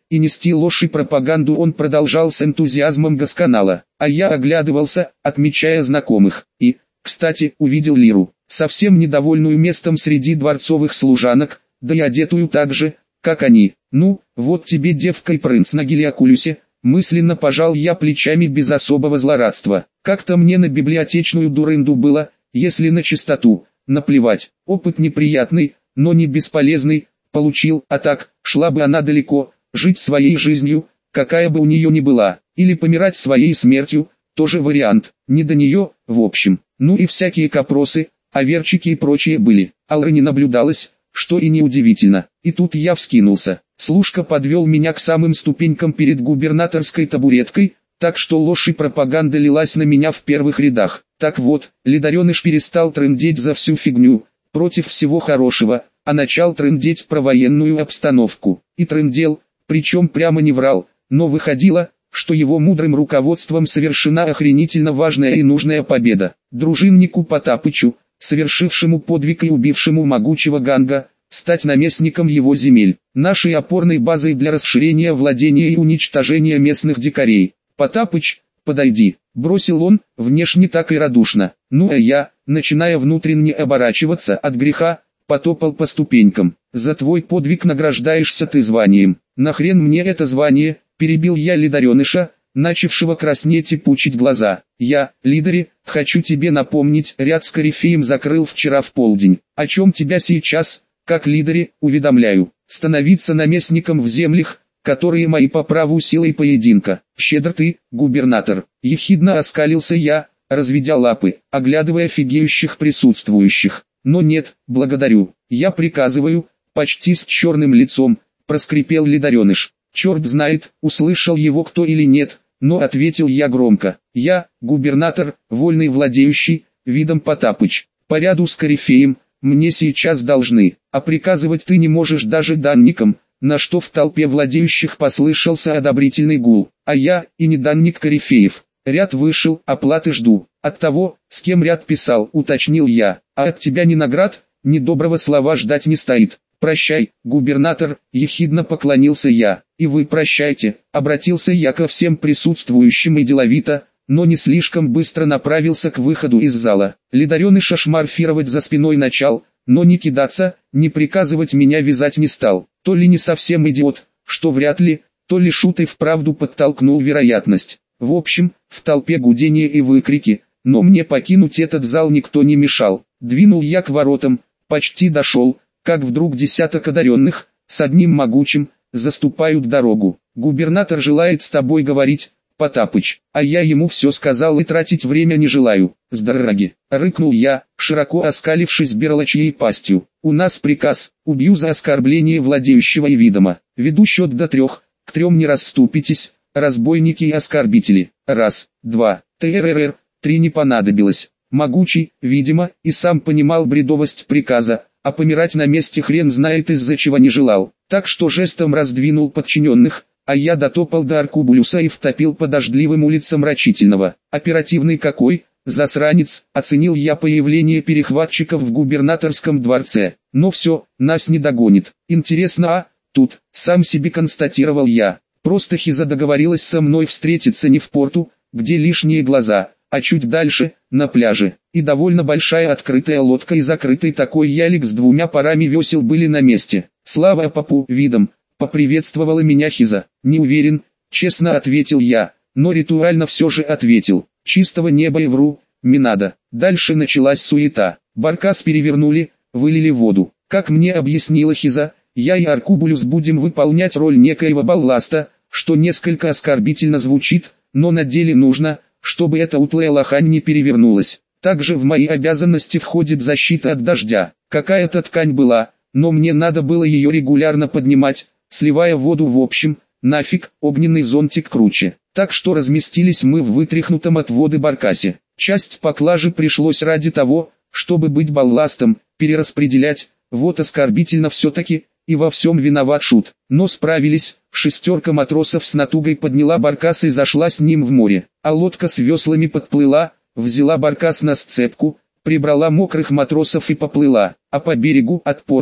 и нести ложь и пропаганду он продолжал с энтузиазмом Гасканала, а я оглядывался, отмечая знакомых, и, кстати, увидел Лиру, совсем недовольную местом среди дворцовых служанок, да и одетую так же, как они. Ну, вот тебе девка и принц на Гелиокулюсе, мысленно пожал я плечами без особого злорадства. Как-то мне на библиотечную дурынду было, если на чистоту, наплевать. Опыт неприятный, но не бесполезный, получил, а так, шла бы она далеко, жить своей жизнью, какая бы у нее ни была, или помирать своей смертью, тоже вариант, не до нее, в общем. Ну и всякие капросы, оверчики и прочие были. Алры не наблюдалось, что и неудивительно. И тут я вскинулся. Служка подвел меня к самым ступенькам перед губернаторской табуреткой, так что ложь и пропаганда лилась на меня в первых рядах. Так вот, лидареныш перестал трындеть за всю фигню, против всего хорошего, а начал трындеть про военную обстановку. И трындел, причем прямо не врал, но выходило, что его мудрым руководством совершена охренительно важная и нужная победа. Дружиннику Потапычу, совершившему подвиг и убившему могучего Ганга, стать наместником его земель, нашей опорной базой для расширения владения и уничтожения местных дикарей. Потапыч, подойди, бросил он, внешне так и радушно. Ну а я, начиная внутренне оборачиваться от греха, потопал по ступенькам. За твой подвиг награждаешься ты званием. Нахрен мне это звание, перебил я лидареныша, начавшего краснеть и пучить глаза. Я, лидаре, хочу тебе напомнить, ряд с корифеем закрыл вчера в полдень. О чем тебя сейчас, как лидаре, уведомляю. Становиться наместником в землях, которые мои по праву силой поединка. Щедр ты, губернатор. Ехидно оскалился я, разведя лапы, оглядывая офигеющих присутствующих. Но нет, благодарю. Я приказываю, почти с черным лицом, проскрипел лидареныш. Черт знает, услышал его кто или нет, но ответил я громко. Я, губернатор, вольный владеющий, видом Потапыч. По ряду с корифеем, мне сейчас должны, а приказывать ты не можешь даже данникам, на что в толпе владеющих послышался одобрительный гул. А я, и не данник корифеев. Ряд вышел, оплаты жду. От того, с кем ряд писал, уточнил я. А от тебя ни наград, ни доброго слова ждать не стоит. Прощай, губернатор, ехидно поклонился я. И вы прощайте, обратился я ко всем присутствующим и деловито, но не слишком быстро направился к выходу из зала. Лидареныша шмарфировать за спиной начал, но не кидаться, не приказывать меня вязать не стал. То ли не совсем идиот, что вряд ли, то ли шут и вправду подтолкнул вероятность. В общем, в толпе гудения и выкрики, но мне покинуть этот зал никто не мешал. Двинул я к воротам, почти дошел, как вдруг десяток одаренных, с одним могучим, заступают дорогу. Губернатор желает с тобой говорить, Потапыч, а я ему все сказал и тратить время не желаю. С дороги, рыкнул я, широко оскалившись берлочьей пастью. У нас приказ, убью за оскорбление владеющего и видома. Веду счет до трех, к трем не расступитесь, разбойники и оскорбители. Раз, два, тррр, три не понадобилось. Могучий, видимо, и сам понимал бредовость приказа, а помирать на месте хрен знает из-за чего не желал. Так что жестом раздвинул подчиненных, а я дотопал до Аркубулюса и втопил по дождливым улицам Рачительного. Оперативный какой, засранец, оценил я появление перехватчиков в губернаторском дворце. Но все, нас не догонит. Интересно, а, тут, сам себе констатировал я. Просто Хиза договорилась со мной встретиться не в порту, где лишние глаза, а чуть дальше, на пляже. И довольно большая открытая лодка и закрытый такой ялик с двумя парами весел были на месте. Слава попу видом, поприветствовала меня Хиза. Не уверен, честно ответил я, но ритуально все же ответил. Чистого неба и вру, не надо. Дальше началась суета. Баркас перевернули, вылили воду. Как мне объяснила Хиза, я и Аркубулюс будем выполнять роль некоего балласта, что несколько оскорбительно звучит, но на деле нужно, чтобы эта утлая лохань не перевернулась. Также в мои обязанности входит защита от дождя. Какая-то ткань была, но мне надо было ее регулярно поднимать, сливая воду в общем, нафиг, огненный зонтик круче. Так что разместились мы в вытряхнутом от воды баркасе. Часть поклажи пришлось ради того, чтобы быть балластом, перераспределять, вот оскорбительно все-таки, и во всем виноват шут. Но справились, шестерка матросов с натугой подняла баркас и зашла с ним в море, а лодка с веслами подплыла, взяла баркас на сцепку, прибрала мокрых матросов и поплыла, а по берегу от порта,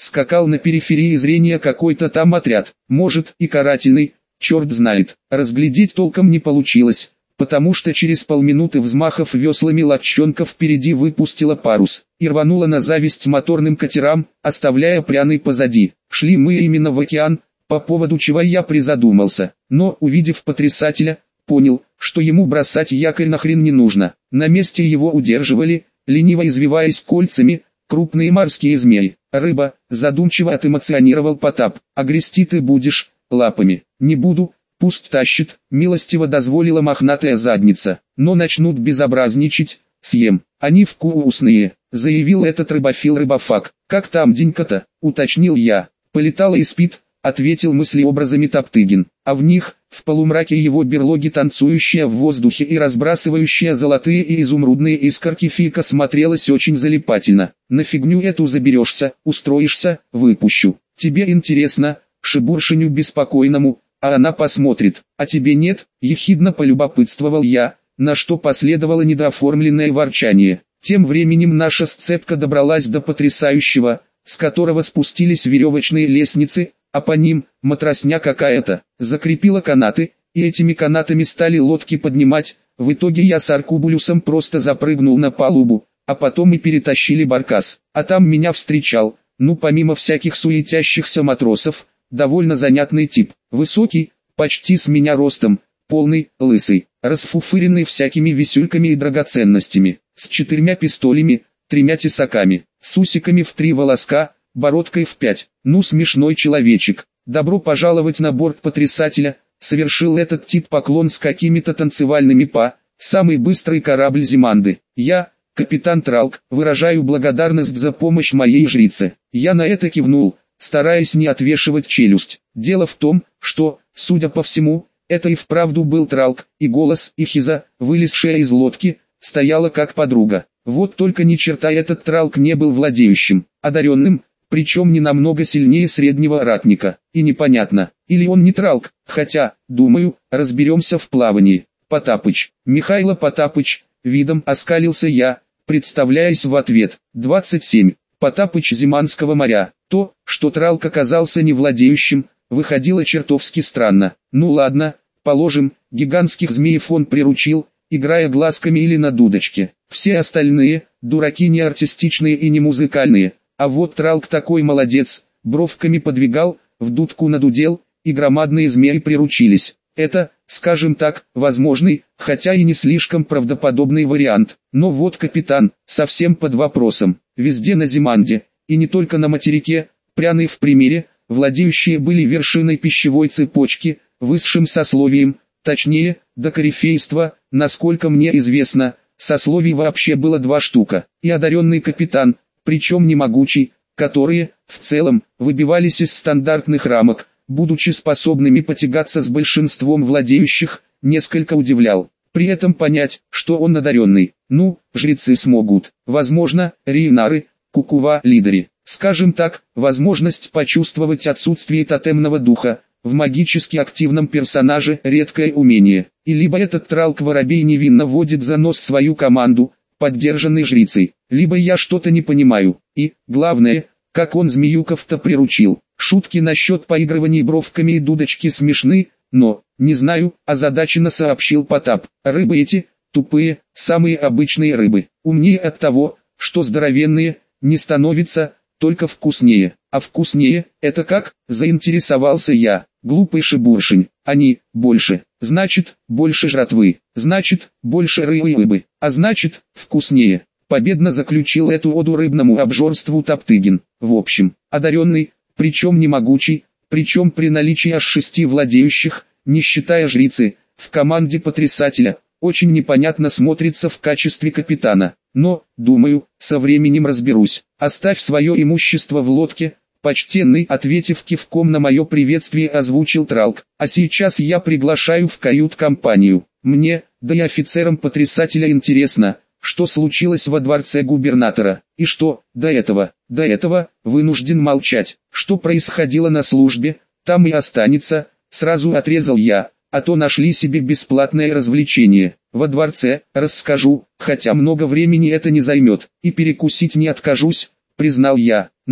скакал на периферии зрения какой-то там отряд, может и карательный, черт знает. Разглядеть толком не получилось, потому что через полминуты взмахов веслами лодчонка впереди выпустила парус и рванула на зависть моторным катерам, оставляя пряный позади. Шли мы именно в океан, по поводу чего я призадумался, но, увидев потрясателя, понял, что ему бросать якорь нахрен не нужно. На месте его удерживали, лениво извиваясь кольцами, крупные морские змеи. Рыба, задумчиво отэмоционировал Потап. А грести ты будешь лапами. Не буду, пусть тащит, милостиво дозволила мохнатая задница. Но начнут безобразничать, съем. Они вкусные, заявил этот рыбофил-рыбофак. Как там денька-то, уточнил я. Полетала и спит, ответил мыслеобразами Топтыгин. А в них, в полумраке его берлоги, танцующая в воздухе и разбрасывающая золотые и изумрудные искорки Фика смотрелась очень залипательно. На фигню эту заберешься, устроишься, выпущу. Тебе интересно, Шибуршиню беспокойному, а она посмотрит, а тебе нет, ехидно полюбопытствовал я, на что последовало недооформленное ворчание. Тем временем наша сцепка добралась до потрясающего, с которого спустились веревочные лестницы, а по ним, матросня какая-то, закрепила канаты, и этими канатами стали лодки поднимать. В итоге я с Аркубулюсом просто запрыгнул на палубу, а потом и перетащили баркас. А там меня встречал, ну помимо всяких суетящихся матросов, довольно занятный тип. Высокий, почти с меня ростом, полный, лысый, расфуфыренный всякими висюльками и драгоценностями, с четырьмя пистолями, тремя тесаками, с усиками в три волоска, бородкой в пять. Ну смешной человечек. Добро пожаловать на борт потрясателя. Совершил этот тип поклон с какими-то танцевальными па. Самый быстрый корабль Зиманды. Я, капитан Тралк, выражаю благодарность за помощь моей жрице. Я на это кивнул, стараясь не отвешивать челюсть. Дело в том, что, судя по всему, это и вправду был Тралк, и голос Ихиза, вылезшая из лодки, стояла как подруга. Вот только ни черта этот Тралк не был владеющим, одаренным, причем не намного сильнее среднего ратника. И непонятно, или он не Тралк, хотя, думаю, разберемся в плавании. Потапыч, Михайло Потапыч, видом оскалился я, представляясь в ответ. двадцать семь. Потапыч Зиманского моря. То, что Тралк оказался не владеющим, выходило чертовски странно. Ну ладно, положим, гигантских змеев он приручил, играя глазками или на дудочке. Все остальные, дураки не артистичные и не музыкальные. А вот Тралк такой молодец, бровками подвигал, в дудку надудел, и громадные змеи приручились. Это, скажем так, возможный, хотя и не слишком правдоподобный вариант. Но вот капитан, совсем под вопросом. Везде на Зиманде, и не только на материке, пряные в примере, владеющие были вершиной пищевой цепочки, высшим сословием, точнее, до корифейства, насколько мне известно, сословий вообще было два штука, и одаренный капитан, причем не могучий, которые, в целом, выбивались из стандартных рамок, будучи способными потягаться с большинством владеющих, несколько удивлял. При этом понять, что он одаренный, ну, жрецы смогут, возможно, риенары, кукува, лидери. Скажем так, возможность почувствовать отсутствие тотемного духа, в магически активном персонаже редкое умение. И либо этот Тралк-воробей невинно водит за нос свою команду, поддержанный жрицей, либо я что-то не понимаю, и, главное, как он змеюков-то приручил. Шутки насчет поигрываний бровками и дудочки смешны, но, не знаю, озадаченно сообщил Потап. Рыбы эти, тупые, самые обычные рыбы, умнее от того, что здоровенные, не становятся, только вкуснее. А вкуснее, это как, заинтересовался я. Глупый Шибуршень, они, больше, значит, больше жратвы, значит, больше рыбы, а значит, вкуснее. Победно заключил эту оду рыбному обжорству Топтыгин. В общем, одаренный, причем не могучий, причем при наличии аж шести владеющих, не считая жрицы, в команде потрясателя, очень непонятно смотрится в качестве капитана. Но, думаю, со временем разберусь. Оставь свое имущество в лодке, почтенный, ответив кивком на мое приветствие, озвучил Тралк. А сейчас я приглашаю в кают-компанию. Мне, да и офицерам потрясателя интересно, что случилось во дворце губернатора, и что, до этого, до этого, вынужден молчать. Что происходило на службе, там и останется, сразу отрезал я, а то нашли себе бесплатное развлечение. Во дворце, расскажу, хотя много времени это не займет, и перекусить не откажусь, признал я. Ну,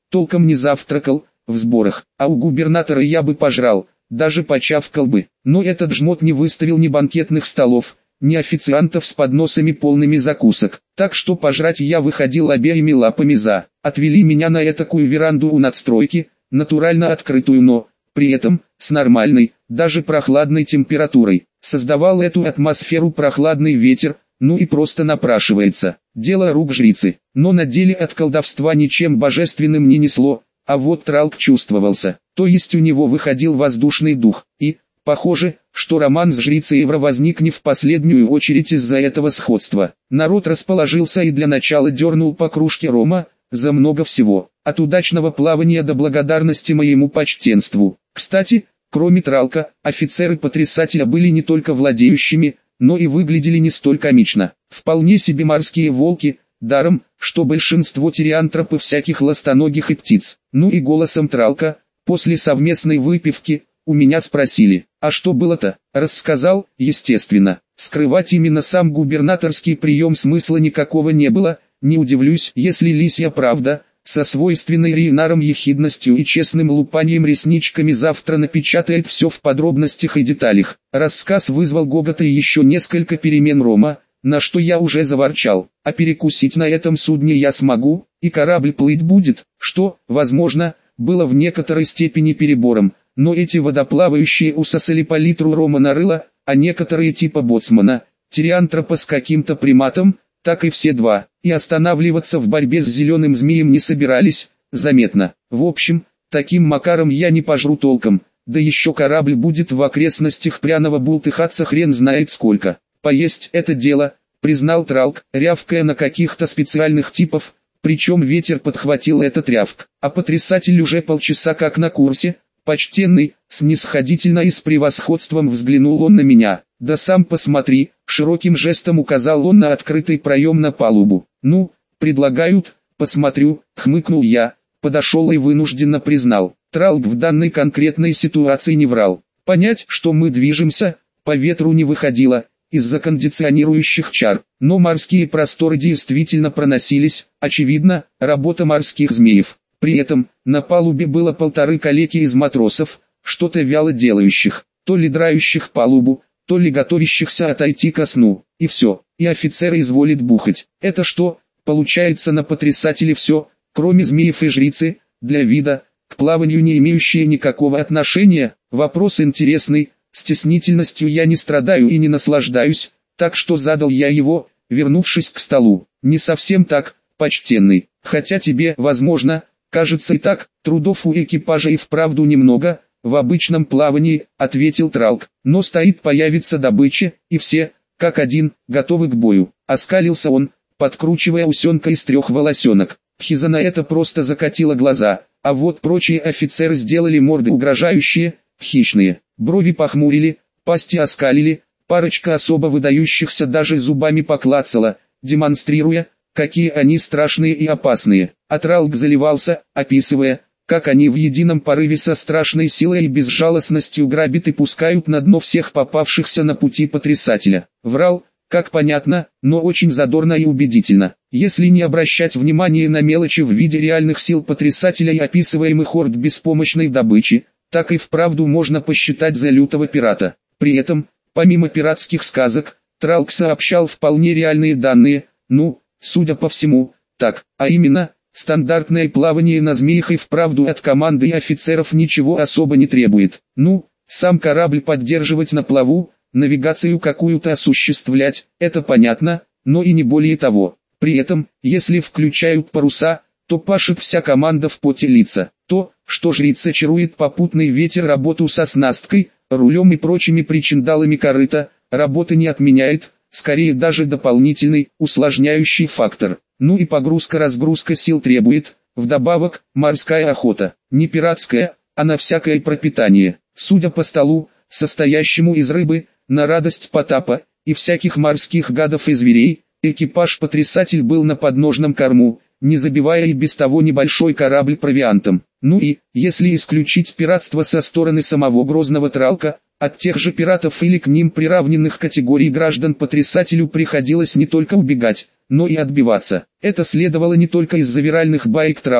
толком не завтракал, в сборах, а у губернатора я бы пожрал, даже почавкал бы. Но этот жмот не выставил ни банкетных столов, ни официантов с подносами полными закусок. Так что пожрать я выходил обеими лапами за. Отвели меня на этакую веранду у надстройки, натурально открытую, но, при этом, с нормальной, даже прохладной температурой. Создавал эту атмосферу прохладный ветер, ну и просто напрашивается. Дело рук жрицы. Но на деле от колдовства ничем божественным не несло, а вот Тралк чувствовался. То есть у него выходил воздушный дух, и, похоже, что роман с жрицей Эвра возник не в последнюю очередь из-за этого сходства. Народ расположился и для начала дернул по кружке рома, за много всего, от удачного плавания до благодарности моему почтенству. Кстати, кроме Тралка, офицеры потрясателя были не только владеющими, но и выглядели не столь комично. Вполне себе морские волки, даром, что большинство тириантропы всяких ластоногих и птиц. Ну и голосом Тралка, после совместной выпивки, у меня спросили, а что было-то? Рассказал, естественно. Скрывать именно сам губернаторский прием смысла никакого не было. Не удивлюсь, если лисья правда, со свойственной Рейнаром ехидностью и честным лупанием ресничками завтра напечатает все в подробностях и деталях. Рассказ вызвал гогот и еще несколько перемен рома, на что я уже заворчал. А перекусить на этом судне я смогу, и корабль плыть будет, что, возможно, было в некоторой степени перебором, но эти водоплавающие усосали по литру рома на рыло, а некоторые типа боцмана, тириантропа с каким-то приматом, так и все два, и останавливаться в борьбе с зеленым змеем не собирались, заметно. В общем, таким макаром я не пожру толком, да еще корабль будет в окрестностях пряного бултыхаться хрен знает сколько. Поесть это дело, признал Тралк, рявкая на каких-то специальных типов, причем ветер подхватил этот рявк, а потрясатель уже полчаса как на курсе. Почтенный, снисходительно и с превосходством взглянул он на меня. Да сам посмотри, широким жестом указал он на открытый проем на палубу. Ну, предлагают, посмотрю, хмыкнул я, подошел и вынужденно признал. Тралк в данной конкретной ситуации не врал. Понять, что мы движемся, по ветру не выходило, из-за кондиционирующих чар, но морские просторы действительно проносились, очевидно, работа морских змеев. При этом, на палубе было полторы калеки из матросов, что-то вяло делающих, то ли драющих палубу, то ли готовящихся отойти ко сну, и все, и офицеры изволит бухать. Это что, получается на потрясателе все, кроме змеев и жрицы, для вида, к плаванию не имеющие никакого отношения? Вопрос интересный, стеснительностью я не страдаю и не наслаждаюсь, так что задал я его, вернувшись к столу. Не совсем так, почтенный, хотя тебе, возможно, кажется и так, трудов у экипажа и вправду немного, в обычном плавании, ответил Тралк, но стоит появиться добыча, и все, как один, готовы к бою. Оскалился он, подкручивая усенка из трех волосенок. Хиза на это просто закатила глаза, а вот прочие офицеры сделали морды угрожающие, хищные, брови похмурили, пасти оскалили, парочка особо выдающихся даже зубами поклацала, демонстрируя, какие они страшные и опасные. А Тралк заливался, описывая, как они в едином порыве со страшной силой и безжалостностью грабят и пускают на дно всех попавшихся на пути потрясателя. Врал, как понятно, но очень задорно и убедительно. Если не обращать внимания на мелочи в виде реальных сил потрясателя и описываемых орд беспомощной добычи, так и вправду можно посчитать за лютого пирата. При этом, помимо пиратских сказок, Тралк сообщал вполне реальные данные, ну, судя по всему, так, а именно, стандартное плавание на змеях и вправду от команды и офицеров ничего особо не требует. Ну, сам корабль поддерживать на плаву, навигацию какую-то осуществлять, это понятно, но и не более того. При этом, если включают паруса, то пашет вся команда в поте лица. То, что жрица чарует попутный ветер работу со снасткой, рулем и прочими причиндалами корыта, работы не отменяет, скорее даже дополнительный, усложняющий фактор. Ну и погрузка-разгрузка сил требует, вдобавок, морская охота, не пиратская, а на всякое пропитание. Судя по столу, состоящему из рыбы, на радость Потапа, и всяких морских гадов и зверей, экипаж-потрясатель был на подножном корму, не забивая и без того небольшой корабль провиантом. Ну и, если исключить пиратство со стороны самого грозного Тралка, от тех же пиратов или к ним приравненных категорий граждан потрясателю приходилось не только убегать, но и отбиваться. Это следовало не только из-за виральных баек Тралка,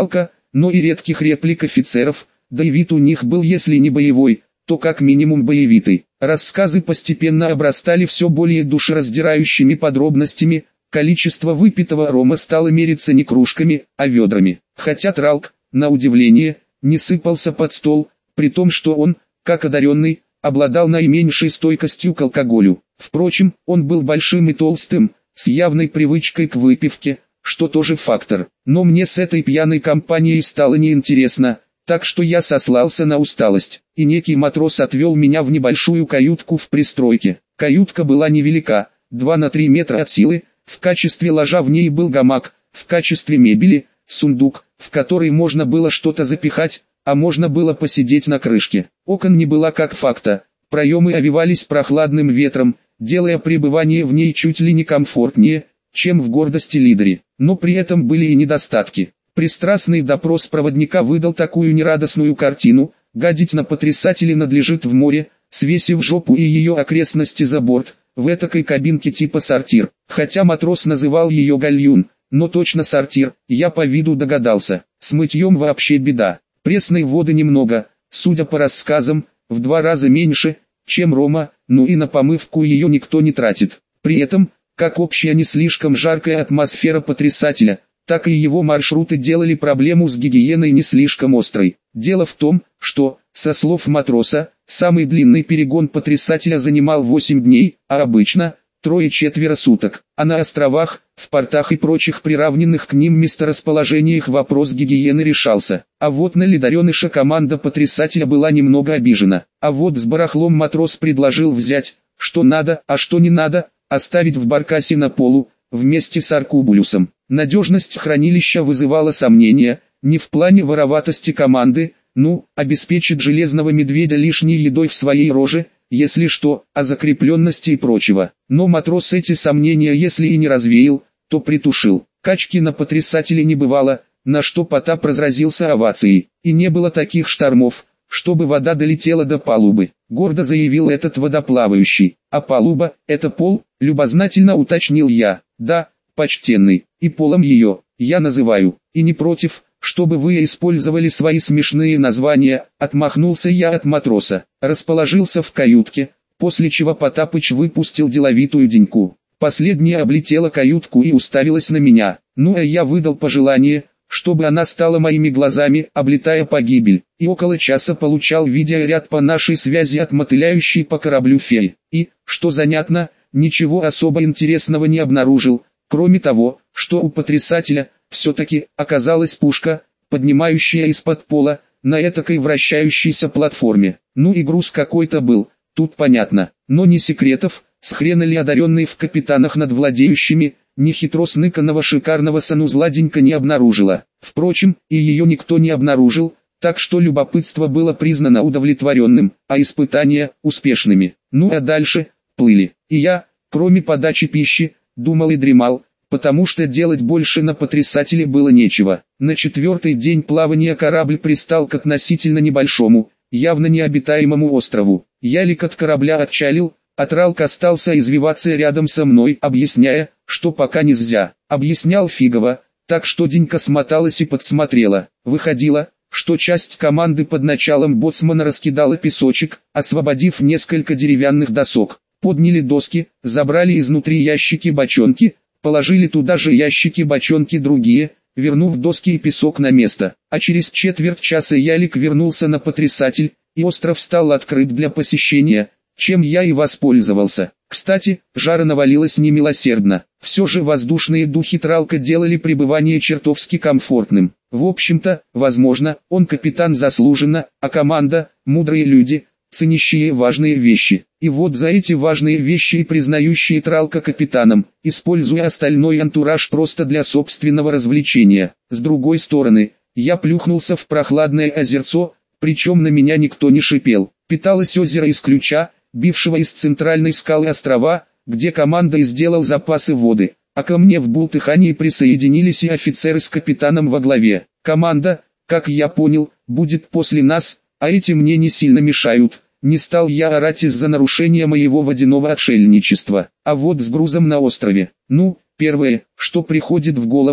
но и редких реплик офицеров, да и вид у них был если не боевой, то как минимум боевитый. Рассказы постепенно обрастали все более душераздирающими подробностями, количество выпитого рома стало мериться не кружками, а ведрами. Хотя Тралк, на удивление, не сыпался под стол, при том что он, как одаренный, обладал наименьшей стойкостью к алкоголю. Впрочем, он был большим и толстым, с явной привычкой к выпивке, что тоже фактор. Но мне с этой пьяной компанией стало неинтересно, так что я сослался на усталость, и некий матрос отвел меня в небольшую каютку в пристройке. Каютка была невелика, два на три метра от силы, в качестве ложа в ней был гамак, в качестве мебели – сундук, в который можно было что-то запихать, а можно было посидеть на крышке. Окон не было как факта, проемы овивались прохладным ветром, делая пребывание в ней чуть ли не комфортнее, чем в гордости Лидери. Но при этом были и недостатки. Пристрастный допрос проводника выдал такую нерадостную картину: гадить на потрясателе надлежит в море, свесив жопу и ее окрестности за борт, в этакой кабинке типа сортир. Хотя матрос называл ее гальюн, но точно сортир, я по виду догадался. С мытьем вообще беда. Пресной воды немного, судя по рассказам, в два раза меньше, чем рома, ну и на помывку ее никто не тратит. При этом, как общая не слишком жаркая атмосфера потрясателя, так и его маршруты делали проблему с гигиеной не слишком острой. Дело в том, что, со слов матроса, самый длинный перегон потрясателя занимал восемь дней, а обычно – трое-четверо суток, а на островах, в портах и прочих приравненных к ним месторасположениях вопрос гигиены решался. А вот на ледореныша команда потрясателя была немного обижена. А вот с барахлом матрос предложил взять, что надо, а что не надо, оставить в баркасе на полу, вместе с аркубулюсом. Надежность хранилища вызывала сомнения, не в плане вороватости команды, ну, обеспечит железного медведя лишней едой в своей роже, если что, о закрепленности и прочего. Но матрос эти сомнения если и не развеял, то притушил. Качки на потрясателе не бывало, на что Потап разразился овацией. И не было таких штормов, чтобы вода долетела до палубы, гордо заявил этот водоплавающий. А палуба – это пол, любознательно уточнил я. Да, почтенный, и полом ее, я называю, и не против, чтобы вы использовали свои смешные названия, отмахнулся я от матроса, расположился в каютке, после чего Потапыч выпустил деловитую деньку. Последняя облетела каютку и уставилась на меня, ну а я выдал пожелание, чтобы она стала моими глазами, облетая погибель, и около часа получал видеоряд по нашей связи от мотыляющей по кораблю феи. И, что занятно, ничего особо интересного не обнаружил, кроме того, что у потрясателя все-таки оказалась пушка, поднимающая из-под пола, на этакой вращающейся платформе. Ну и груз какой-то был, тут понятно, но ни секретов, с хрена ли одаренный в капитанах над владеющими, ни хитро сныканного шикарного санузла денька не обнаружила. Впрочем, и ее никто не обнаружил, так что любопытство было признано удовлетворенным, а испытания – успешными. Ну а дальше – плыли. И я, кроме подачи пищи, думал и дремал, потому что делать больше на потрясателе было нечего. На четвертый день плавания корабль пристал к относительно небольшому, явно необитаемому острову. Ялик от корабля отчалил, а Тралк остался извиваться рядом со мной, объясняя, что пока нельзя. Объяснял фигово, так что Денька смоталась и подсмотрела. Выходило, что часть команды под началом боцмана раскидала песочек, освободив несколько деревянных досок. Подняли доски, забрали изнутри ящики-бочонки, положили туда же ящики-бочонки другие, вернув доски и песок на место. А через четверть часа Ялик вернулся на потрясатель, и остров стал открыт для посещения, чем я и воспользовался. Кстати, жара навалилась немилосердно. Все же воздушные духи Тралка делали пребывание чертовски комфортным. В общем-то, возможно, он капитан заслуженно, а команда – мудрые люди, ценящие важные вещи. И вот за эти важные вещи и признающие Тралка капитаном, используя остальной антураж просто для собственного развлечения. С другой стороны, я плюхнулся в прохладное озерцо, причем на меня никто не шипел. Питалось озеро из ключа, бившего из центральной скалы острова, где команда и сделал запасы воды, а ко мне в бултыхании присоединились и офицеры с капитаном во главе. Команда, как я понял, будет после нас, а эти мне не сильно мешают. Не стал я орать из-за нарушения моего водяного отшельничества. А вот с грузом на острове. Ну, первое, что приходит в голову,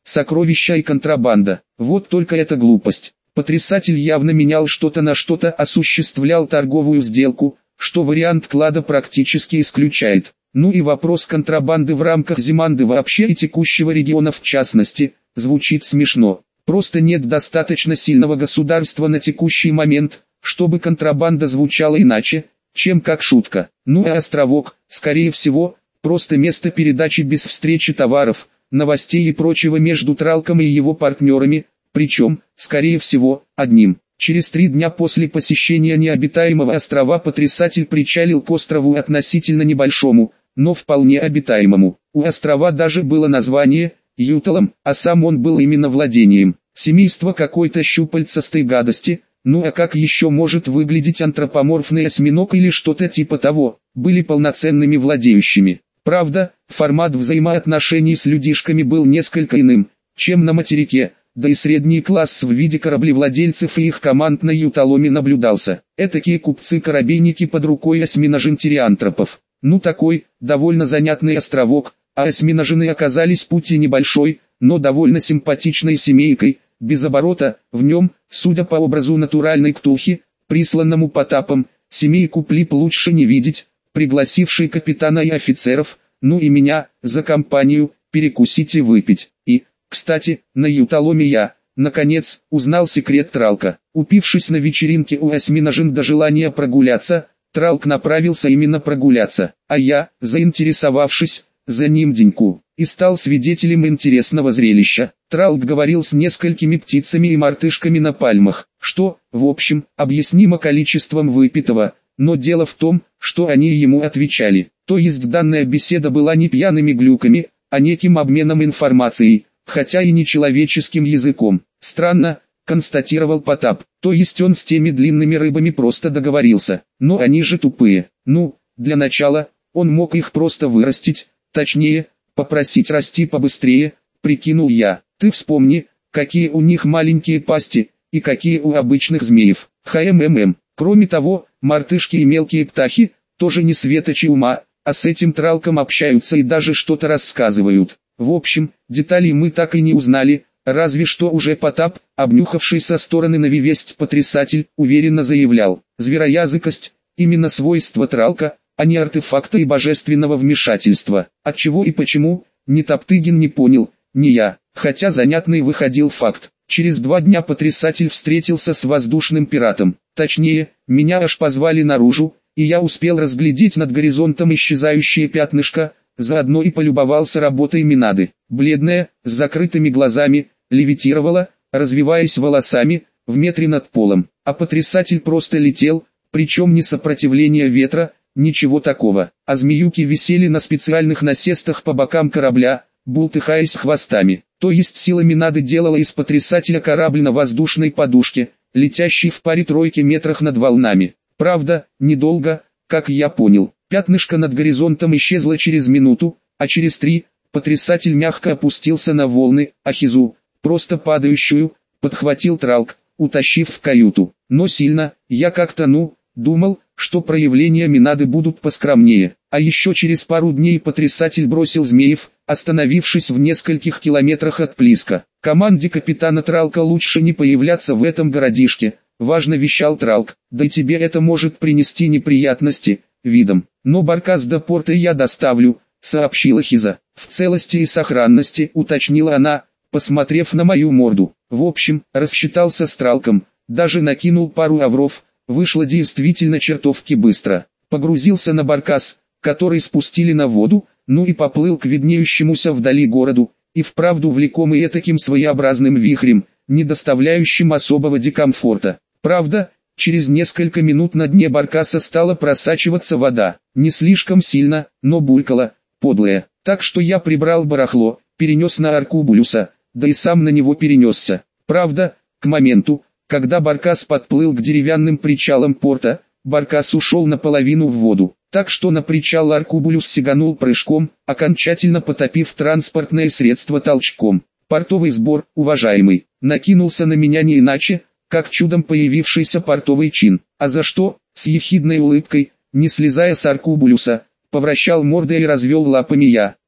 сокровища и контрабанда. Вот только это глупость. Потрясатель явно менял что-то на что-то, осуществлял торговую сделку, что вариант клада практически исключает. Ну и вопрос контрабанды в рамках Зиманды вообще и текущего региона в частности, звучит смешно. Просто нет достаточно сильного государства на текущий момент, чтобы контрабанда звучала иначе, чем как шутка. Ну и островок, скорее всего, просто место передачи без встречи товаров, новостей и прочего между Тралком и его партнерами, причем, скорее всего, одним. Через три дня после посещения необитаемого острова Потрясатель причалил к острову относительно небольшому, но вполне обитаемому. У острова даже было название – Юталом, а сам он был именно владением. Семейство какой-то щупальцастой гадости, ну а как еще может выглядеть антропоморфный осьминог или что-то типа того, были полноценными владеющими. Правда, формат взаимоотношений с людишками был несколько иным, чем на материке, да и средний класс в виде кораблевладельцев и их команд на Юталоме наблюдался. Этакие купцы-корабейники под рукой осьминожен-тириантропов. Ну такой, довольно занятный островок, а осьминожены оказались пусть и небольшой, но довольно симпатичной семейкой, без оборота. В нем, судя по образу натуральной ктулхи, присланному Потапом, семейку Плип лучше не видеть, пригласивший капитана и офицеров, ну и меня, за компанию, перекусить и выпить. И, кстати, на Юталоме я, наконец, узнал секрет Тралка. Упившись на вечеринке у осьминожен до желания прогуляться, Тралк направился именно прогуляться, а я, заинтересовавшись, за ним деньку, и стал свидетелем интересного зрелища. Тралк говорил с несколькими птицами и мартышками на пальмах, что, в общем, объяснимо количеством выпитого, но дело в том, что они ему отвечали. То есть данная беседа была не пьяными глюками, а неким обменом информацией, хотя и не человеческим языком. Странно, констатировал Потап, то есть он с теми длинными рыбами просто договорился, но они же тупые. Ну, для начала, он мог их просто вырастить, точнее, попросить расти побыстрее, прикинул я. Ты вспомни, какие у них маленькие пасти, и какие у обычных змеев. Хммм. Кроме того, мартышки и мелкие птахи, тоже не светочи ума, а с этим Тралком общаются и даже что-то рассказывают. В общем, деталей мы так и не узнали, разве что уже Потап, обнюхавший со стороны навивесть Потрясатель, уверенно заявлял. Звероязыкость, именно свойство Тралка, а не артефакта и божественного вмешательства. Отчего и почему, ни Топтыгин не понял, ни я, хотя занятный выходил факт. Через два дня Потрясатель встретился с воздушным пиратом. Точнее, меня аж позвали наружу, и я успел разглядеть над горизонтом исчезающее пятнышко, заодно и полюбовался работой Минады. Бледная, с закрытыми глазами, левитировала, развиваясь волосами, в метре над полом. А Потрясатель просто летел, причем ни сопротивления ветра, ничего такого. А змеюки висели на специальных насестах по бокам корабля, бултыхаясь хвостами. То есть сила Минады делала из Потрясателя корабль на воздушной подушке, летящий в паре тройки метрах над волнами. Правда, недолго, как я понял. Пятнышко над горизонтом исчезло через минуту, а через три, Потрясатель мягко опустился на волны, а Хизу, просто падающую, подхватил Тралк, утащив в каюту. Но сильно, я как-то ну, думал, что проявления Минады будут поскромнее. А еще через пару дней Потрясатель бросил змеев, остановившись в нескольких километрах от Плиска. Команде капитана Тралка лучше не появляться в этом городишке, важно вещал Тралк, да и тебе это может принести неприятности, видом. Но баркас до порта я доставлю, сообщила Хиза. В целости и сохранности, уточнила она, посмотрев на мою морду. В общем, рассчитался с Тралком, даже накинул пару авров, вышло действительно чертовски быстро. Погрузился на баркас, который спустили на воду, ну и поплыл к виднеющемуся вдали городу, и вправду влекомый этаким своеобразным вихрем, не доставляющим особого дискомфорта. Правда, через несколько минут на дне баркаса стала просачиваться вода, не слишком сильно, но булькала, подлая. Так что я прибрал барахло, перенес на Аркубулюса, да и сам на него перенесся. Правда, к моменту, когда баркас подплыл к деревянным причалам порта, баркас ушел наполовину в воду, так что на причал Аркубулюс сиганул прыжком, окончательно потопив транспортное средство толчком. Портовый сбор, уважаемый, накинулся на меня не иначе, как чудом появившийся портовый чин. А за что, с ехидной улыбкой, не слезая с Аркубулюса, повращал мордой и развел лапами я.